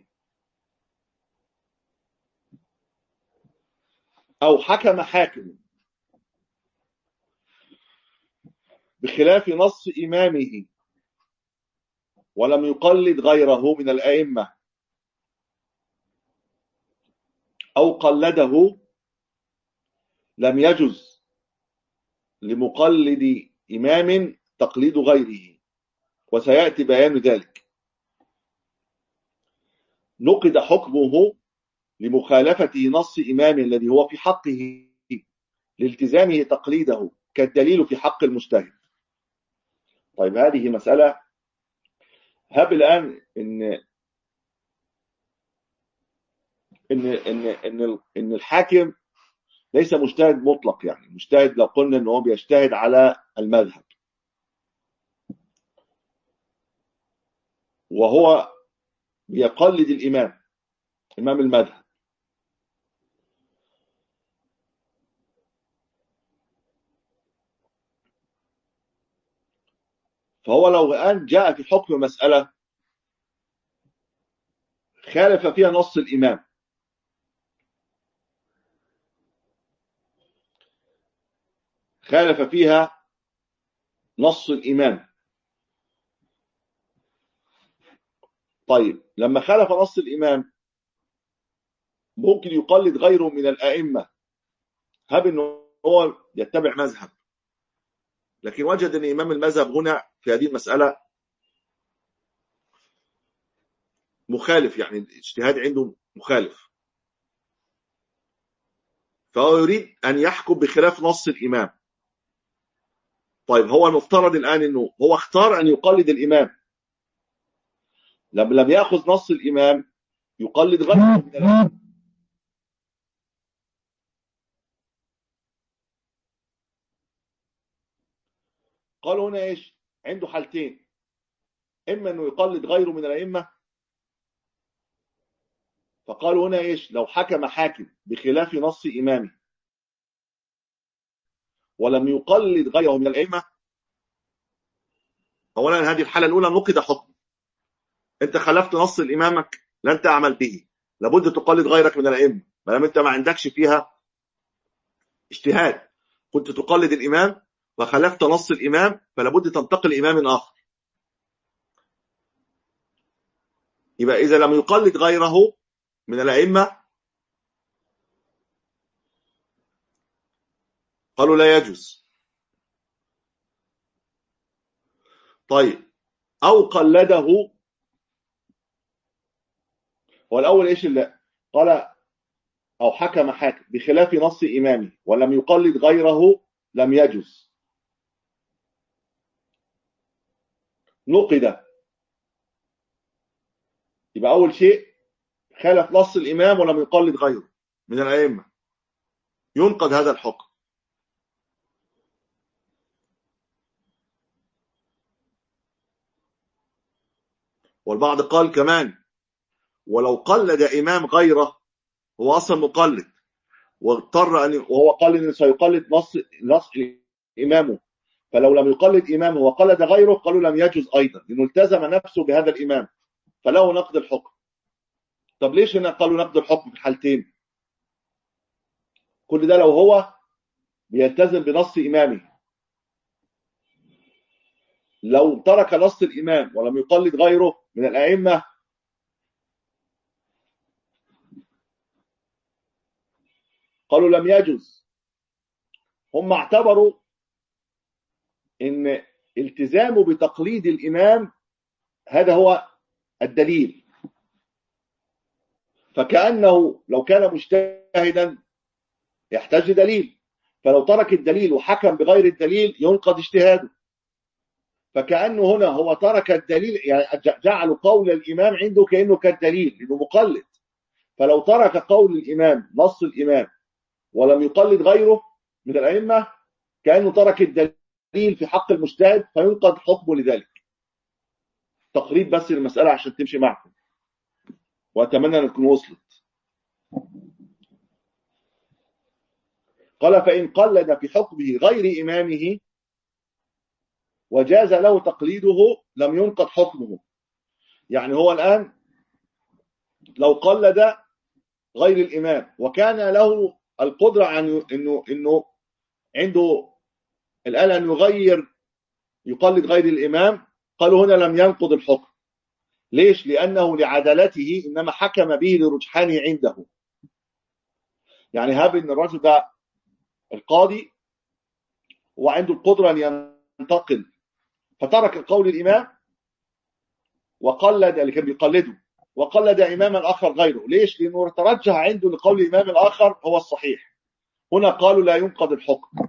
أو حكم حاكم بخلاف نص إمامه ولم يقلد غيره من الأئمة، أو قلده، لم يجز لمقلد إمام تقليد غيره، وسيأتي بيان ذلك. نقد حكمه لمخالفة نص إمام الذي هو في حقه لالتزامه تقليده كالدليل في حق المجتهد. طيب، هذه مسألة. هب الآن إن إن إن إن إن الحاكم ليس مجتهد مطلق، يعني مجتهد لو قلنا إن هو بيجتهد على المذهب، وهو بيقلد الإمام إمام المذهب، فهو لو الآن جاء في حكم مسألة خالف فيها نص الإمام، خالف فيها نص الإمام. طيب، لما خالف نص الإمام ممكن يقلد غيره من الأئمة، هب أنه هو يتبع مذهب، لكن وجد أن إمام المذهب هنا في هذه المسألة مخالف، يعني الاجتهاد عنده مخالف، فهو يريد أن يحكم بخلاف نص الإمام. طيب، هو المفترض الآن أنه هو اختار أن يقلد الإمام، لما لم يأخذ نص الإمام يقلد غيره من الأئمة. قالوا هنا ايش؟ عنده حالتين، اما انه يقلد غيره من الائمه، فقالوا هنا ايش؟ لو حكم حاكم بخلاف نص امامه ولم يقلد غيره من الائمه، اولا هذه الحاله الاولى نقض حكم. انت خالفت نص امامك لن تعمل به، لابد تقلد غيرك من الائمه، ما دام انت ما عندكش فيها اجتهاد، كنت تقلد الامام وخالفت نص الامام فلابد تنتقل لامام اخر. يبقى اذا لم يقلد غيره من الائمه قالوا لا يجوز. طيب او قلده، والاول ايش اللي قال؟ او حكم حاكم بخلاف نص امامه ولم يقلد غيره لم يجوز، نقد. يبقى اول شيء خالف نص الامام ولم يقلد غيره من الائمه، ينقض هذا الحكم. والبعض قال كمان ولو قلد امام غيره، هو اصلا مقلد واضطر ان وهو قال انه سيقلد نص نص امامه، فلو لم يقلد امامه وقلد غيره قالوا لم يجوز ايضا، لانه التزم نفسه بهذا الامام فله نقض الحكم. طب ليش هنا قالوا نقض الحكم في الحالتين؟ كل ده لو هو بيلتزم بنص امامه. لو ترك نص الامام ولم يقلد غيره من الائمه قالوا لم يجوز. هم اعتبروا ان التزامه بتقليد الامام هذا هو الدليل، فكأنه لو كان مجتهدا يحتاج دليل، فلو ترك الدليل وحكم بغير الدليل ينقض اجتهاده. فكأنه هنا هو ترك الدليل، يعني جعلوا قول الإمام عنده كأنه كالدليل لأنه مقلد، فلو ترك قول الإمام نص الإمام ولم يقلد غيره من الأئمة كأنه ترك الدليل في حق المجتهد فينقض حكمه لذلك. تقريب بس المسألة عشان تمشي معكم، وأتمنى أن تكون وصلت. قال فإن قلد في حكمه غير إمامه وجاز له تقليده لم ينقض حكمه. يعني هو الآن لو قلد غير الإمام وكان له القدرة عن إنه إنه عنده الآن أن يغير يقلد غير الإمام، قالوا هنا لم ينقض الحكم. ليش؟ لأنه لعدالته، إنما حكم به لرجحانه عنده. يعني هاب إن الرجل ده القاضي وعنده القدرة أن ينتقل، فترك القول الإمام وقلد اللي كان بيقلده وقلد إماما آخر غيره. ليش؟ لأنه ترجح عنده لقول الإمام الآخر هو الصحيح. هنا قالوا لا ينقض الحكم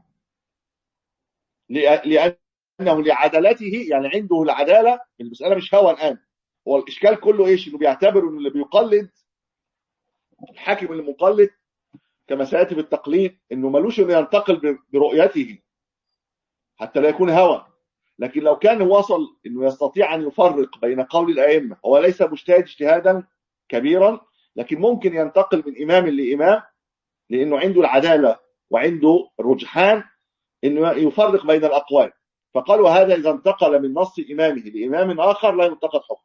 لأنه لعدالته، يعني عنده العدالة. المسألة مش هوى الآن، هو الإشكال كله إيش؟ إنه بيعتبر إنه اللي بيقلد الحاكم المقلد كما سيأتي بالتقليد إنه ملوش إنه ينتقل برؤيته حتى لا يكون هوى. لكن لو كان وصل إنه يستطيع أن يفرق بين قول الأئمة، هو ليس مجتهد اجتهادا كبيرا لكن ممكن ينتقل من إمام لإمام لأنه عنده العدالة وعنده الرجحان إنه يفرق بين الأقوال. فقالوا هذا إذا انتقل من نص إمامه لإمام آخر لا ينتقد حكم.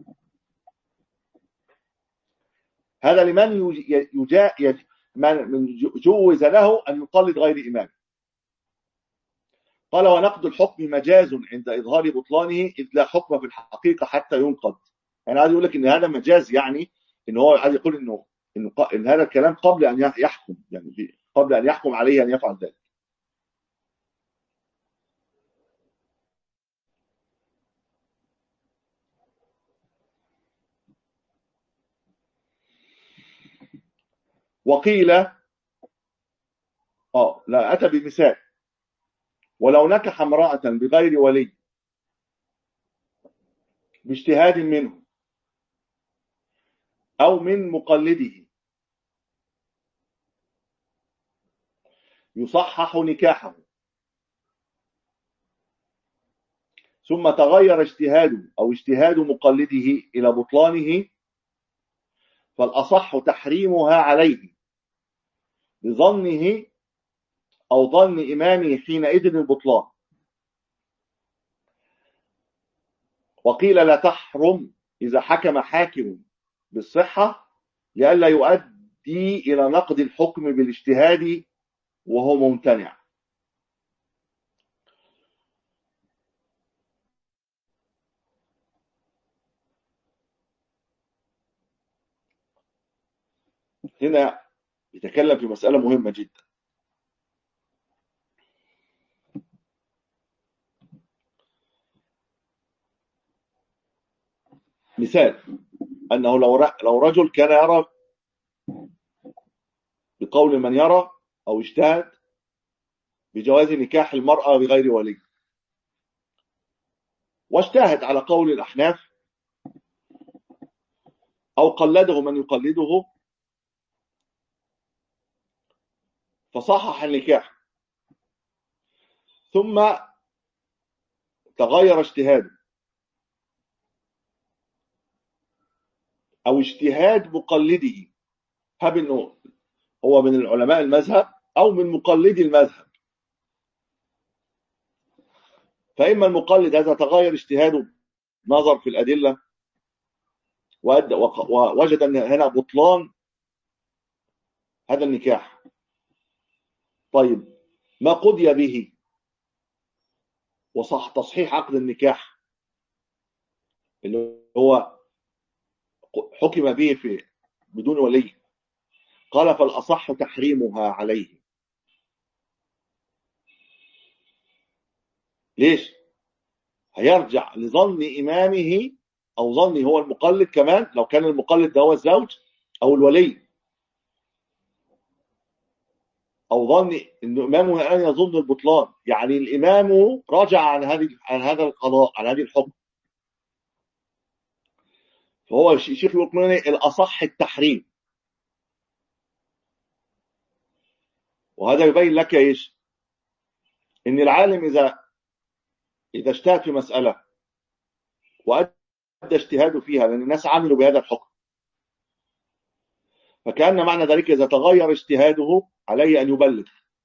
هذا لمن يجا من جوز له أن يقلد غير إمام. قال ونقد الحكم مجاز عند إظهار بطلانه إذ لا حكم في الحقيقة حتى ينقض. يعني عايز يقول لك إن هذا مجاز، يعني إن هو عايز يقول إنه إنه إن هذا الكلام قبل أن يحكم، يعني قبل أن يحكم عليه أن يفعل ذلك. وقيل اه لا أتى بمثال ولو نكح امرأة بغير ولي باجتهاد منه أو من مقلده يصحح نكاحه. ثم تغير اجتهاده أو اجتهاد مقلده إلى بطلانه، فالأصح تحريمها عليه لظنه أو ظن إمامه حينئذ البطلان. وقيل لا تحرم إذا حكم حاكم بالصحة لئلا يؤدي إلى نقد الحكم بالاجتهاد وهو ممتنع. هنا يتكلم في مسألة مهمة جدا. مثال أنه لو لو رجل كان يرى بقول من يرى أو اجتهد بجواز نكاح المرأة بغير ولي، واجتهد على قول الأحناف أو قلده من يقلده فصحح النكاح، ثم تغير اجتهاده أو اجتهاد مقلده، هب إنه هو من العلماء المذهب أو من مقلدي المذهب، فإما المقلد هذا تغير اجتهاده نظر في الأدلة ووجد أن هنا بطلان هذا النكاح، طيب ما قضي به وصح تصحيح عقد النكاح اللي هو حكم به في بدون ولي، قال فالأصح تحريمها عليه. ليش؟ هيرجع لظن إمامه أو ظني هو المقلد كمان، لو كان المقلد ده هو الزوج أو الولي، أو ظن إن إمامه الآن يظن البطلان، يعني الإمام رجع عن هذه عن هذا القضاء عن هذه الحكم، فهو الشيخ يقول الأصح التحريم. وهذا يبين لك ايش؟ ان العالم اذا اذا اجتهد في مسألة وأدى اجتهاده فيها لأن الناس عملوا بهذا الحكم، فكأن معنى ذلك إذا تغير اجتهاده عليه أن يبلغ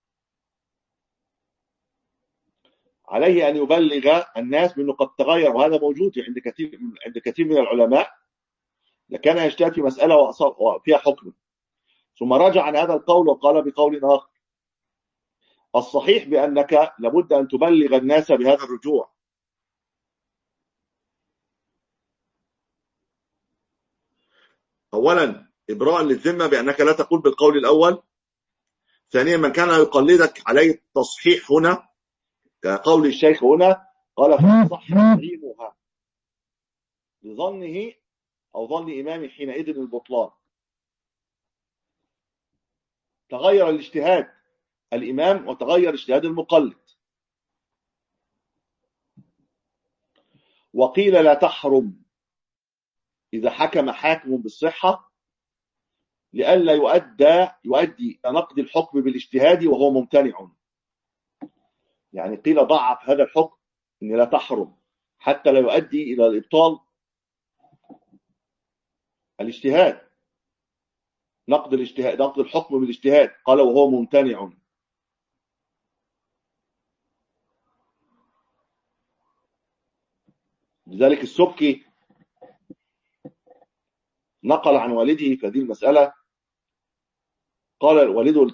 عليه أن يبلغ الناس بأنه قد تغير، وهذا موجود عند كثير عند كثير من العلماء، لكان يجتهد في مسألة وفيها حكم ثم رجع عن هذا القول وقال بقول آخر. الصحيح بأنك لابد أن تبلغ الناس بهذا الرجوع، أولا إبراء للذمة بأنك لا تقول بالقول الأول، ثانيا من كان يقلدك عليه التصحيح هنا كقول الشيخ هنا قال فصح تحريمها لظنه أو ظن إمامه حينئذ البطلان. تغير الاجتهاد الإمام وتغير اجتهاد المقلد. وقيل لا تحرم إذا حكم حاكم بالصحة لئلا يؤدى يؤدي إلى نقد الحكم بالاجتهاد وهو ممتنع. يعني قيل ضعف هذا الحكم إن لا تحرم حتى لا يؤدي إلى الإبطال الاجتهاد، نقد الاجتهاد نقد الحكم بالاجتهاد، قال وهو ممتنع. لذلك السبكي نقل عن والده في هذه المسألة، قال والده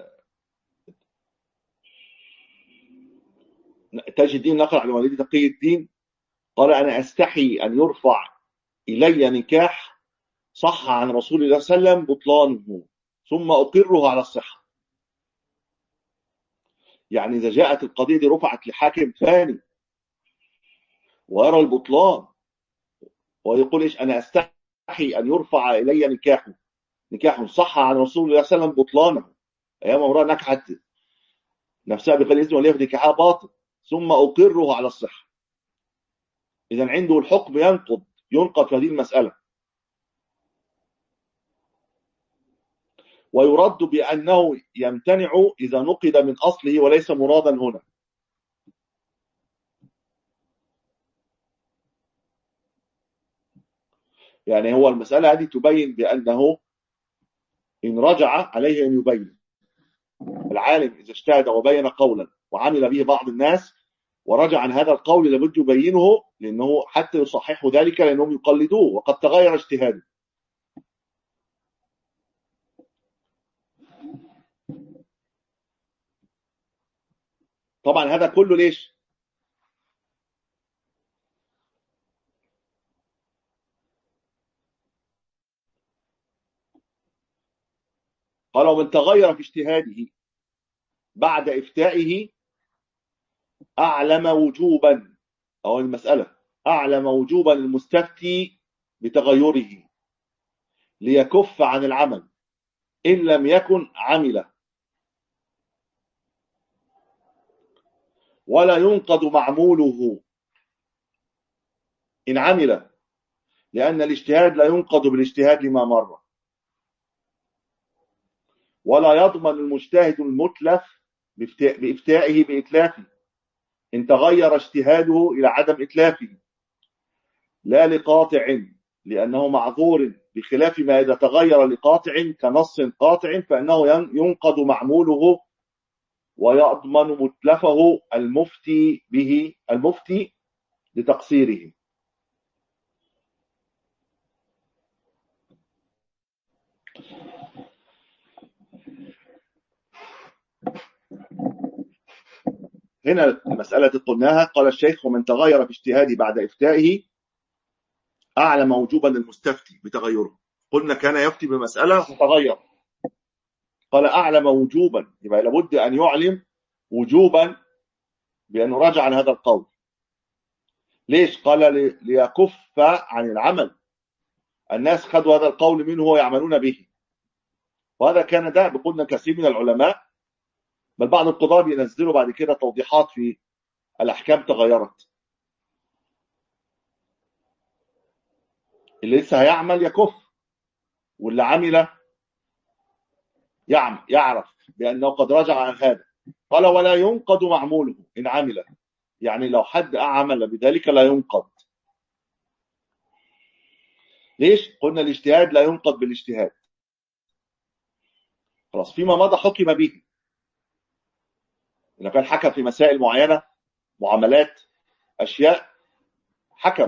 تاج الدين نقل عن والده تقي الدين قال أنا أستحي أن يرفع إلي نكاح صح عن رسول الله صلى الله عليه وسلم بطلانه ثم أقره على الصحة. يعني إذا جاءت القضية دي رفعت لحاكم ثاني ويرى البطلان ويقول إيش أنا أستحي أن يرفع إلي نكاح نكاح صح عن رسول الله صلى الله عليه وسلم بطلانه، أيام امرأة نكحت نفسها بغير إذن وليه نكاحها باطل ثم أقره على الصحة، إذن عنده الحكم ينقض ينقض في هذه المسألة. ويرد بأنه يمتنع إذا نقد من أصله وليس مرادا هنا. يعني هو المسألة هذه تبين بأنه إن رجع عليه أن يبين. العالم إذا اجتهد وبين قولا وعمل به بعض الناس ورجع عن هذا القول لابد يبينه، لأنه حتى يصححوا ذلك لأنهم يقلدوه وقد تغير اجتهاده. طبعا هذا كله ليش؟ قال ومن تغير في اجتهاده بعد إفتائه أعلم وجوبا، أو المسألة أعلم وجوبا المستفتي بتغيره ليكف عن العمل إن لم يكن عمل، ولا ينقض معموله إن عمل، لأن الاجتهاد لا ينقض بالاجتهاد لما مر، ولا يضمن المجتهد المتلف بإفتائه بإتلافه إن تغير اجتهاده إلى عدم إتلافه، لا لقاطع لأنه معذور، بخلاف ما إذا تغير لقاطع كنص قاطع فإنه ينقض معموله ويضمن متلفه المفتي به المفتي لتقصيره. هنا المسألة قلناها. قال الشيخ ومن تغير في اجتهاده بعد إفتائه أعلم وجوبا للمستفتي بتغيره. قلنا كان يفتي بمسألة فتغير، قال أعلم وجوبا، يبقى لابد أن يعلم وجوبا بأنه رجع عن هذا القول. ليش؟ قال ليكف عن العمل، الناس خدوا هذا القول منه ويعملون به، وهذا كان ده بقولنا كثير من العلماء، بل بعض القضاة بينزلوا بعد كده توضيحات في الأحكام تغيرت، اللي لسه هيعمل يكف، واللي عمل يعمل يعرف بأنه قد رجع عن هذا. قال ولا ينقض معموله إن عمل، يعني لو حد عمل بذلك لا ينقض. ليش؟ قلنا الاجتهاد لا ينقض بالاجتهاد، خلاص فيما مضى حكم به، إذا كان حكم في مسائل معينة معاملات أشياء حكم.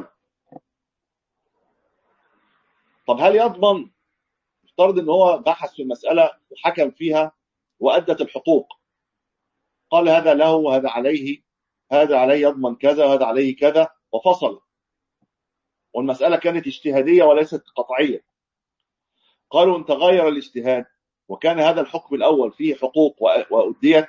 طب هل يضمن؟ افترض ان هو بحث في المسألة وحكم فيها وأدت الحقوق، قال هذا له وهذا عليه، هذا عليه يضمن كذا وهذا عليه كذا، وفصل، والمسألة كانت اجتهادية وليست قطعية. قالوا ان تغير الاجتهاد وكان هذا الحكم الأول فيه حقوق وأديت،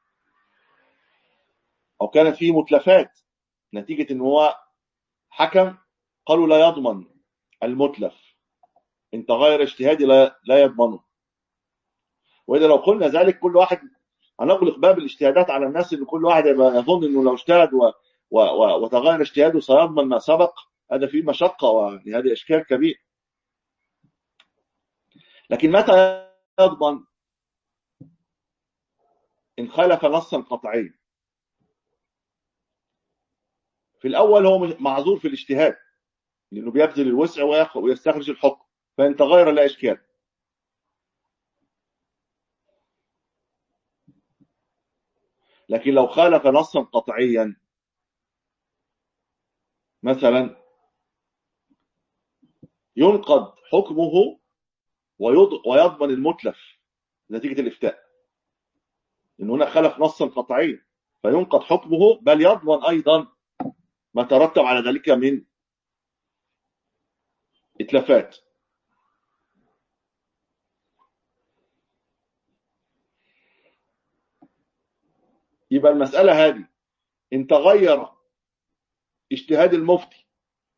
أو كانت فيه متلفات نتيجة ان هو حكم، قالوا لا يضمن المتلف ان تغير اجتهادي، لا, لا يضمنه. وإذا لو قلنا ذلك كل واحد هنغلق باب الاجتهادات على الناس، ان كل واحد يظن انه لو اجتهد و... و... و... وتغير اجتهاده سيضمن ما سبق، هذا فيه مشقة وهذا اشكال كبير. لكن متى يضمن؟ ان خالف نصا قطعيا. في الاول هو معذور في الاجتهاد لانه بيبذل الوسع ويستخرج الحكم، فان تغير لا اشكال. لكن لو خالف نصا قطعيا، مثلا ينقض حكمه ويضمن المتلف نتيجة الإفتاء، إن هنا خالف نصا قطعيا فينقض حكمه، بل يضمن أيضا ما ترتب على ذلك من إتلافات. يبقى المسألة هذه إن تغير اجتهاد المفتي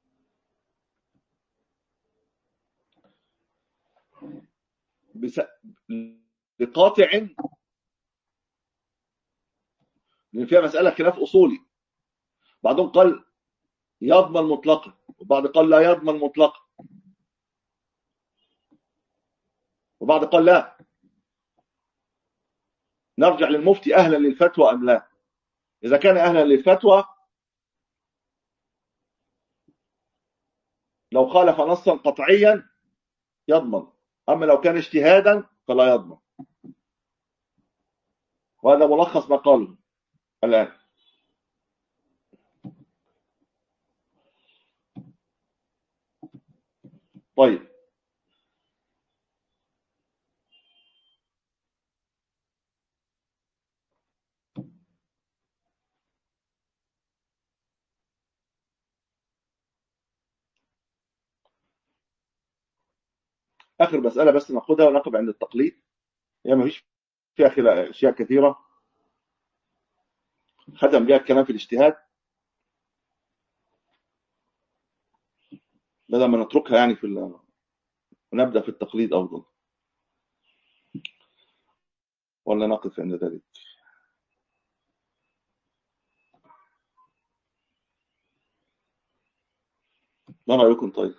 بس... لقاطع، لأن فيها مسألة خلاف أصولي، بعضهم قال يضمن مطلقا وبعض قال لا يضمن مطلقا، وبعض قال لا نرجع للمفتي أهلا للفتوى أم لا. إذا كان أهلا للفتوى لو خالف نصا قطعيا يضمن، أما لو كان اجتهادا فلا يضمن. وهذا ملخص ما قاله الآن. طيب، آخر مسألة بس ناخدها ونقف عند التقليد. هي ما فيش فيها خلا- أشياء كثيرة ختم بها الكلام في الاجتهاد، بدل ما نتركها يعني في ال... ونبدأ في التقليد أفضل، ولا نقف عند ذلك؟ ما رأيكم؟ طيب،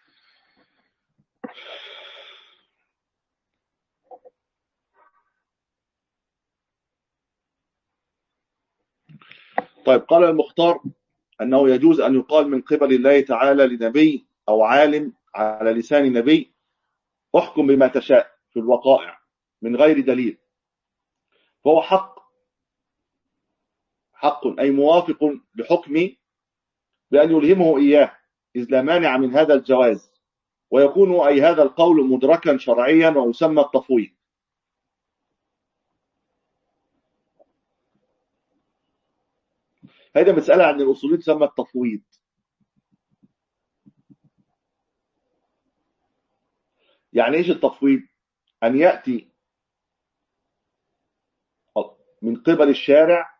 طيب قال المختار أنه يجوز أن يقال من قبل الله تعالى لنبي أو عالم على لسان نبي: احكم بما تشاء في الوقائع من غير دليل، فهو حق حق أي موافق لحكمي بأن يلهمه إياه، إذ لا مانع من هذا الجواز، ويكون أي هذا القول مدركا شرعيا ويسمى التفويض. هذا مسألة عن الأصوليين تسمى التفويض. يعني إيش التفويض؟ أن يأتي من قبل الشارع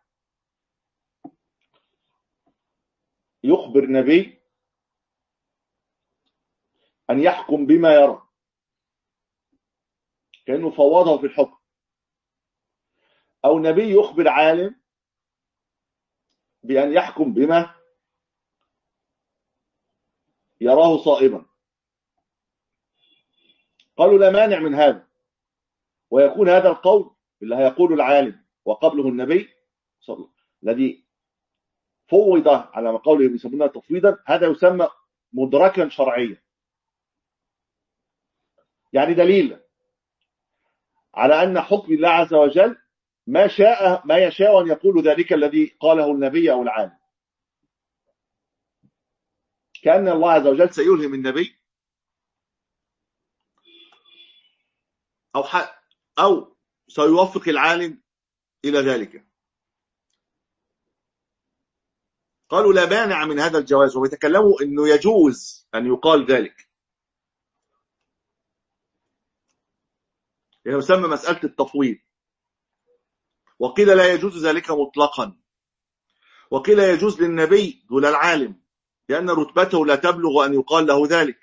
يخبر نبي أن يحكم بما يرى، كأنه فوضه في الحكم، أو نبي يخبر عالم بأن يحكم بما يراه صائبا. قالوا لا مانع من هذا، ويكون هذا القول اللي هيقول العالم وقبله النبي صلى الله عليه وسلم الذي فوض على ما قوله يسمونه تفويضا، هذا يسمى مدركا شرعيا، يعني دليل على أن حكم الله عز وجل ما شاء ما يشاء أن يقول ذلك الذي قاله النبي أو العالم. كأن الله عز وجل سيلهم النبي أو أو سيوفق العالم إلى ذلك. قالوا لا مانع من هذا الجواز، ويتكلموا أنه يجوز أن يقال ذلك، يعني يسمى مسألة التفويض. وقيل لا يجوز ذلك مطلقا، وقيل يجوز للنبي دون العالم، لأن رتبته لا تبلغ أن يقال له ذلك.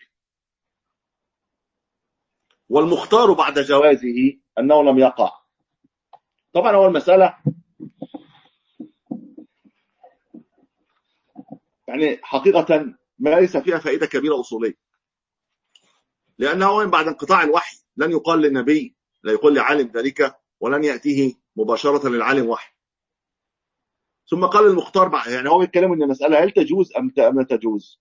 والمختار بعد جوازه أنه لم يقع. طبعا هو المسألة يعني حقيقة ما ليس فيها فائدة كبيرة أصولية، لأنه بعد انقطاع الوحي لن يقال للنبي لا يقول لعالم ذلك، ولن يأتيه مباشرة للعالم وحي. ثم قال المختار بعد، يعني هو يتكلم ان المسألة هل تجوز أم لا تجوز.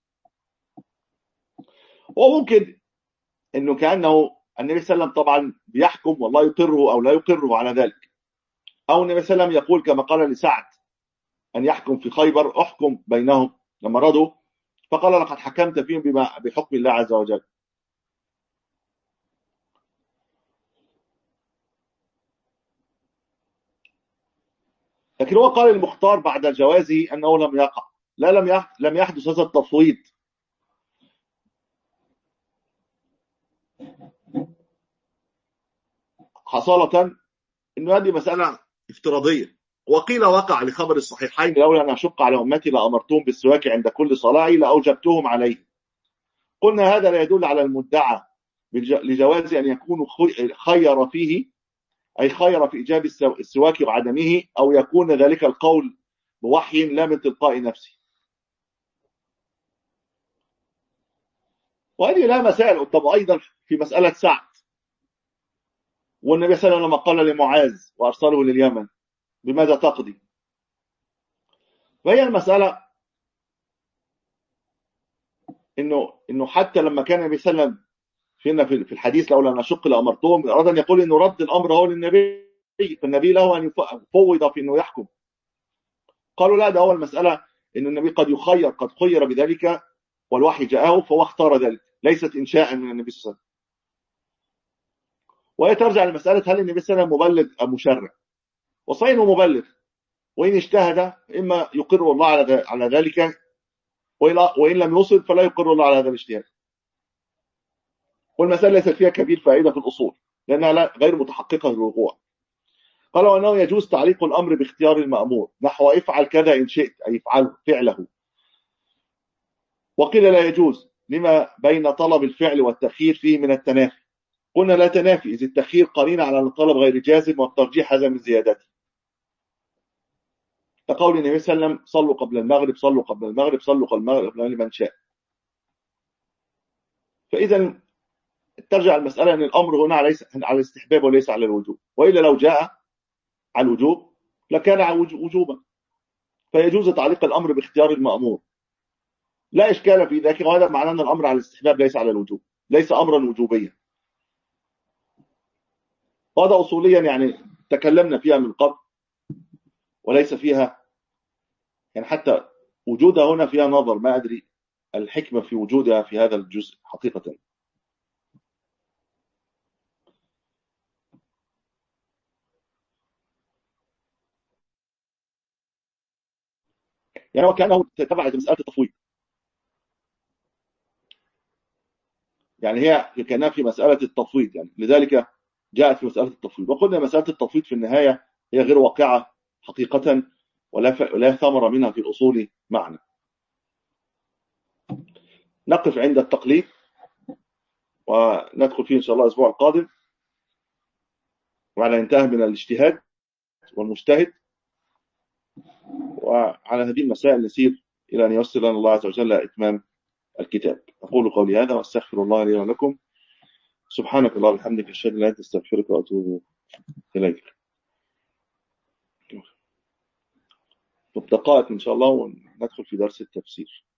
وممكن انه كأنه النبي صلى الله عليه وسلم طبعا بيحكم والله يقره او لا يقره على ذلك، او النبي صلى الله عليه وسلم يقول كما قال لسعد ان يحكم في خيبر: احكم بينهم، لما رضوا فقال لقد حكمت فيهم بما بحكم الله عز وجل. لكن هو قال المختار بعد جوازه انه لم يقع، لا لم لم يحدث هذا التفويض. حصالة انه هذه مسألة افتراضية. وقيل وقع لخبر الصحيحين: لولا ان اشق على امتي لامرتهم بالسواك عند كل صلاة لاوجبتهم عليه. قلنا هذا لا يدل على المدعى لجواز ان يكون خير فيه، اي خير في ايجاب السواك وعدمه، او يكون ذلك القول بوحي لا من تلقاء نفسه. وهذه لها مسائل. طب ايضا في مسألة سعد، والنبي صلى الله عليه وسلم قال لمعاذ وارسله لليمن: بماذا تقضي؟ وهي المسألة انه انه حتى لما كان النبي صلى الله عليه وسلم فينا في الحديث لولا ان اشق لامرتهم، اراد ان يقول انه رد الامر هو للنبي، فالنبي له ان يفوض في انه يحكم. قالوا لا، ده هو المساله ان النبي قد يخير، قد خير بذلك والوحي جاءه فهو اختار ذلك، ليست انشاء من النبي صلى الله عليه وسلم. وهي ترجع لمساله هل النبي صلى الله عليه وسلم مبلغ ام مشرع؟ وصحيح انه مبلغ، وان اجتهد اما يقر الله على على ذلك، وان لم يصب فلا يقر الله على هذا الاجتهاد. والمسألة ليست فيها كبير فائدة في الأصول لأنها غير متحققة للوقوع. قالوا أنه يجوز تعليق الأمر باختيار المأمور، نحو افعل كذا إن شئت، أي افعل فعله. وقيل لا يجوز لما بين طلب الفعل والتأخير فيه من التنافي. قلنا لا تنافي إذ التأخير قرين على أن الطلب غير جازم والترجيح هذا من زيادته. كقول النبي صلى الله عليه وسلم صلوا قبل المغرب، صلوا قبل المغرب، صلوا قبل المغرب لمن شاء. فإذا ترجع المسألة أن الأمر هنا على الاستحباب وليس على الوجوب، وإلا لو جاء على الوجوب لكان على وجوبا. فيجوز تعليق الأمر باختيار المأمور، لا إشكال في ذلك، وهذا معناه أن الأمر على الاستحباب ليس على الوجوب، ليس أمرا وجوبيا. وهذا أصوليا يعني تكلمنا فيها من قبل، وليس فيها يعني حتى وجودها هنا فيها نظر، ما أدري الحكمة في وجودها في هذا الجزء حقيقة. يعني وكأنه تبعت مسألة التفويض، يعني هي كانها في مسألة التفويض، يعني لذلك جاءت في مسألة التفويض. وقلنا مسألة التفويض في النهاية هي غير واقعة حقيقة، ولا لا ثمر منها في الأصول معنى. نقف عند التقليد وندخل فيه إن شاء الله الأسبوع القادم، وعلى انتهى من الاجتهاد والمجتهد. وعلى هذه المسائل نسير إلى أن يوصل لنا الله عز وجل إتمام الكتاب. أقول قولي هذا وأستغفر الله لي ولكم. سبحانك اللهم وبحمدك، أشهد أن لا إله إلا أنت، أستغفرك وأتوب إليك. دقائق إن شاء الله وندخل في درس التفسير.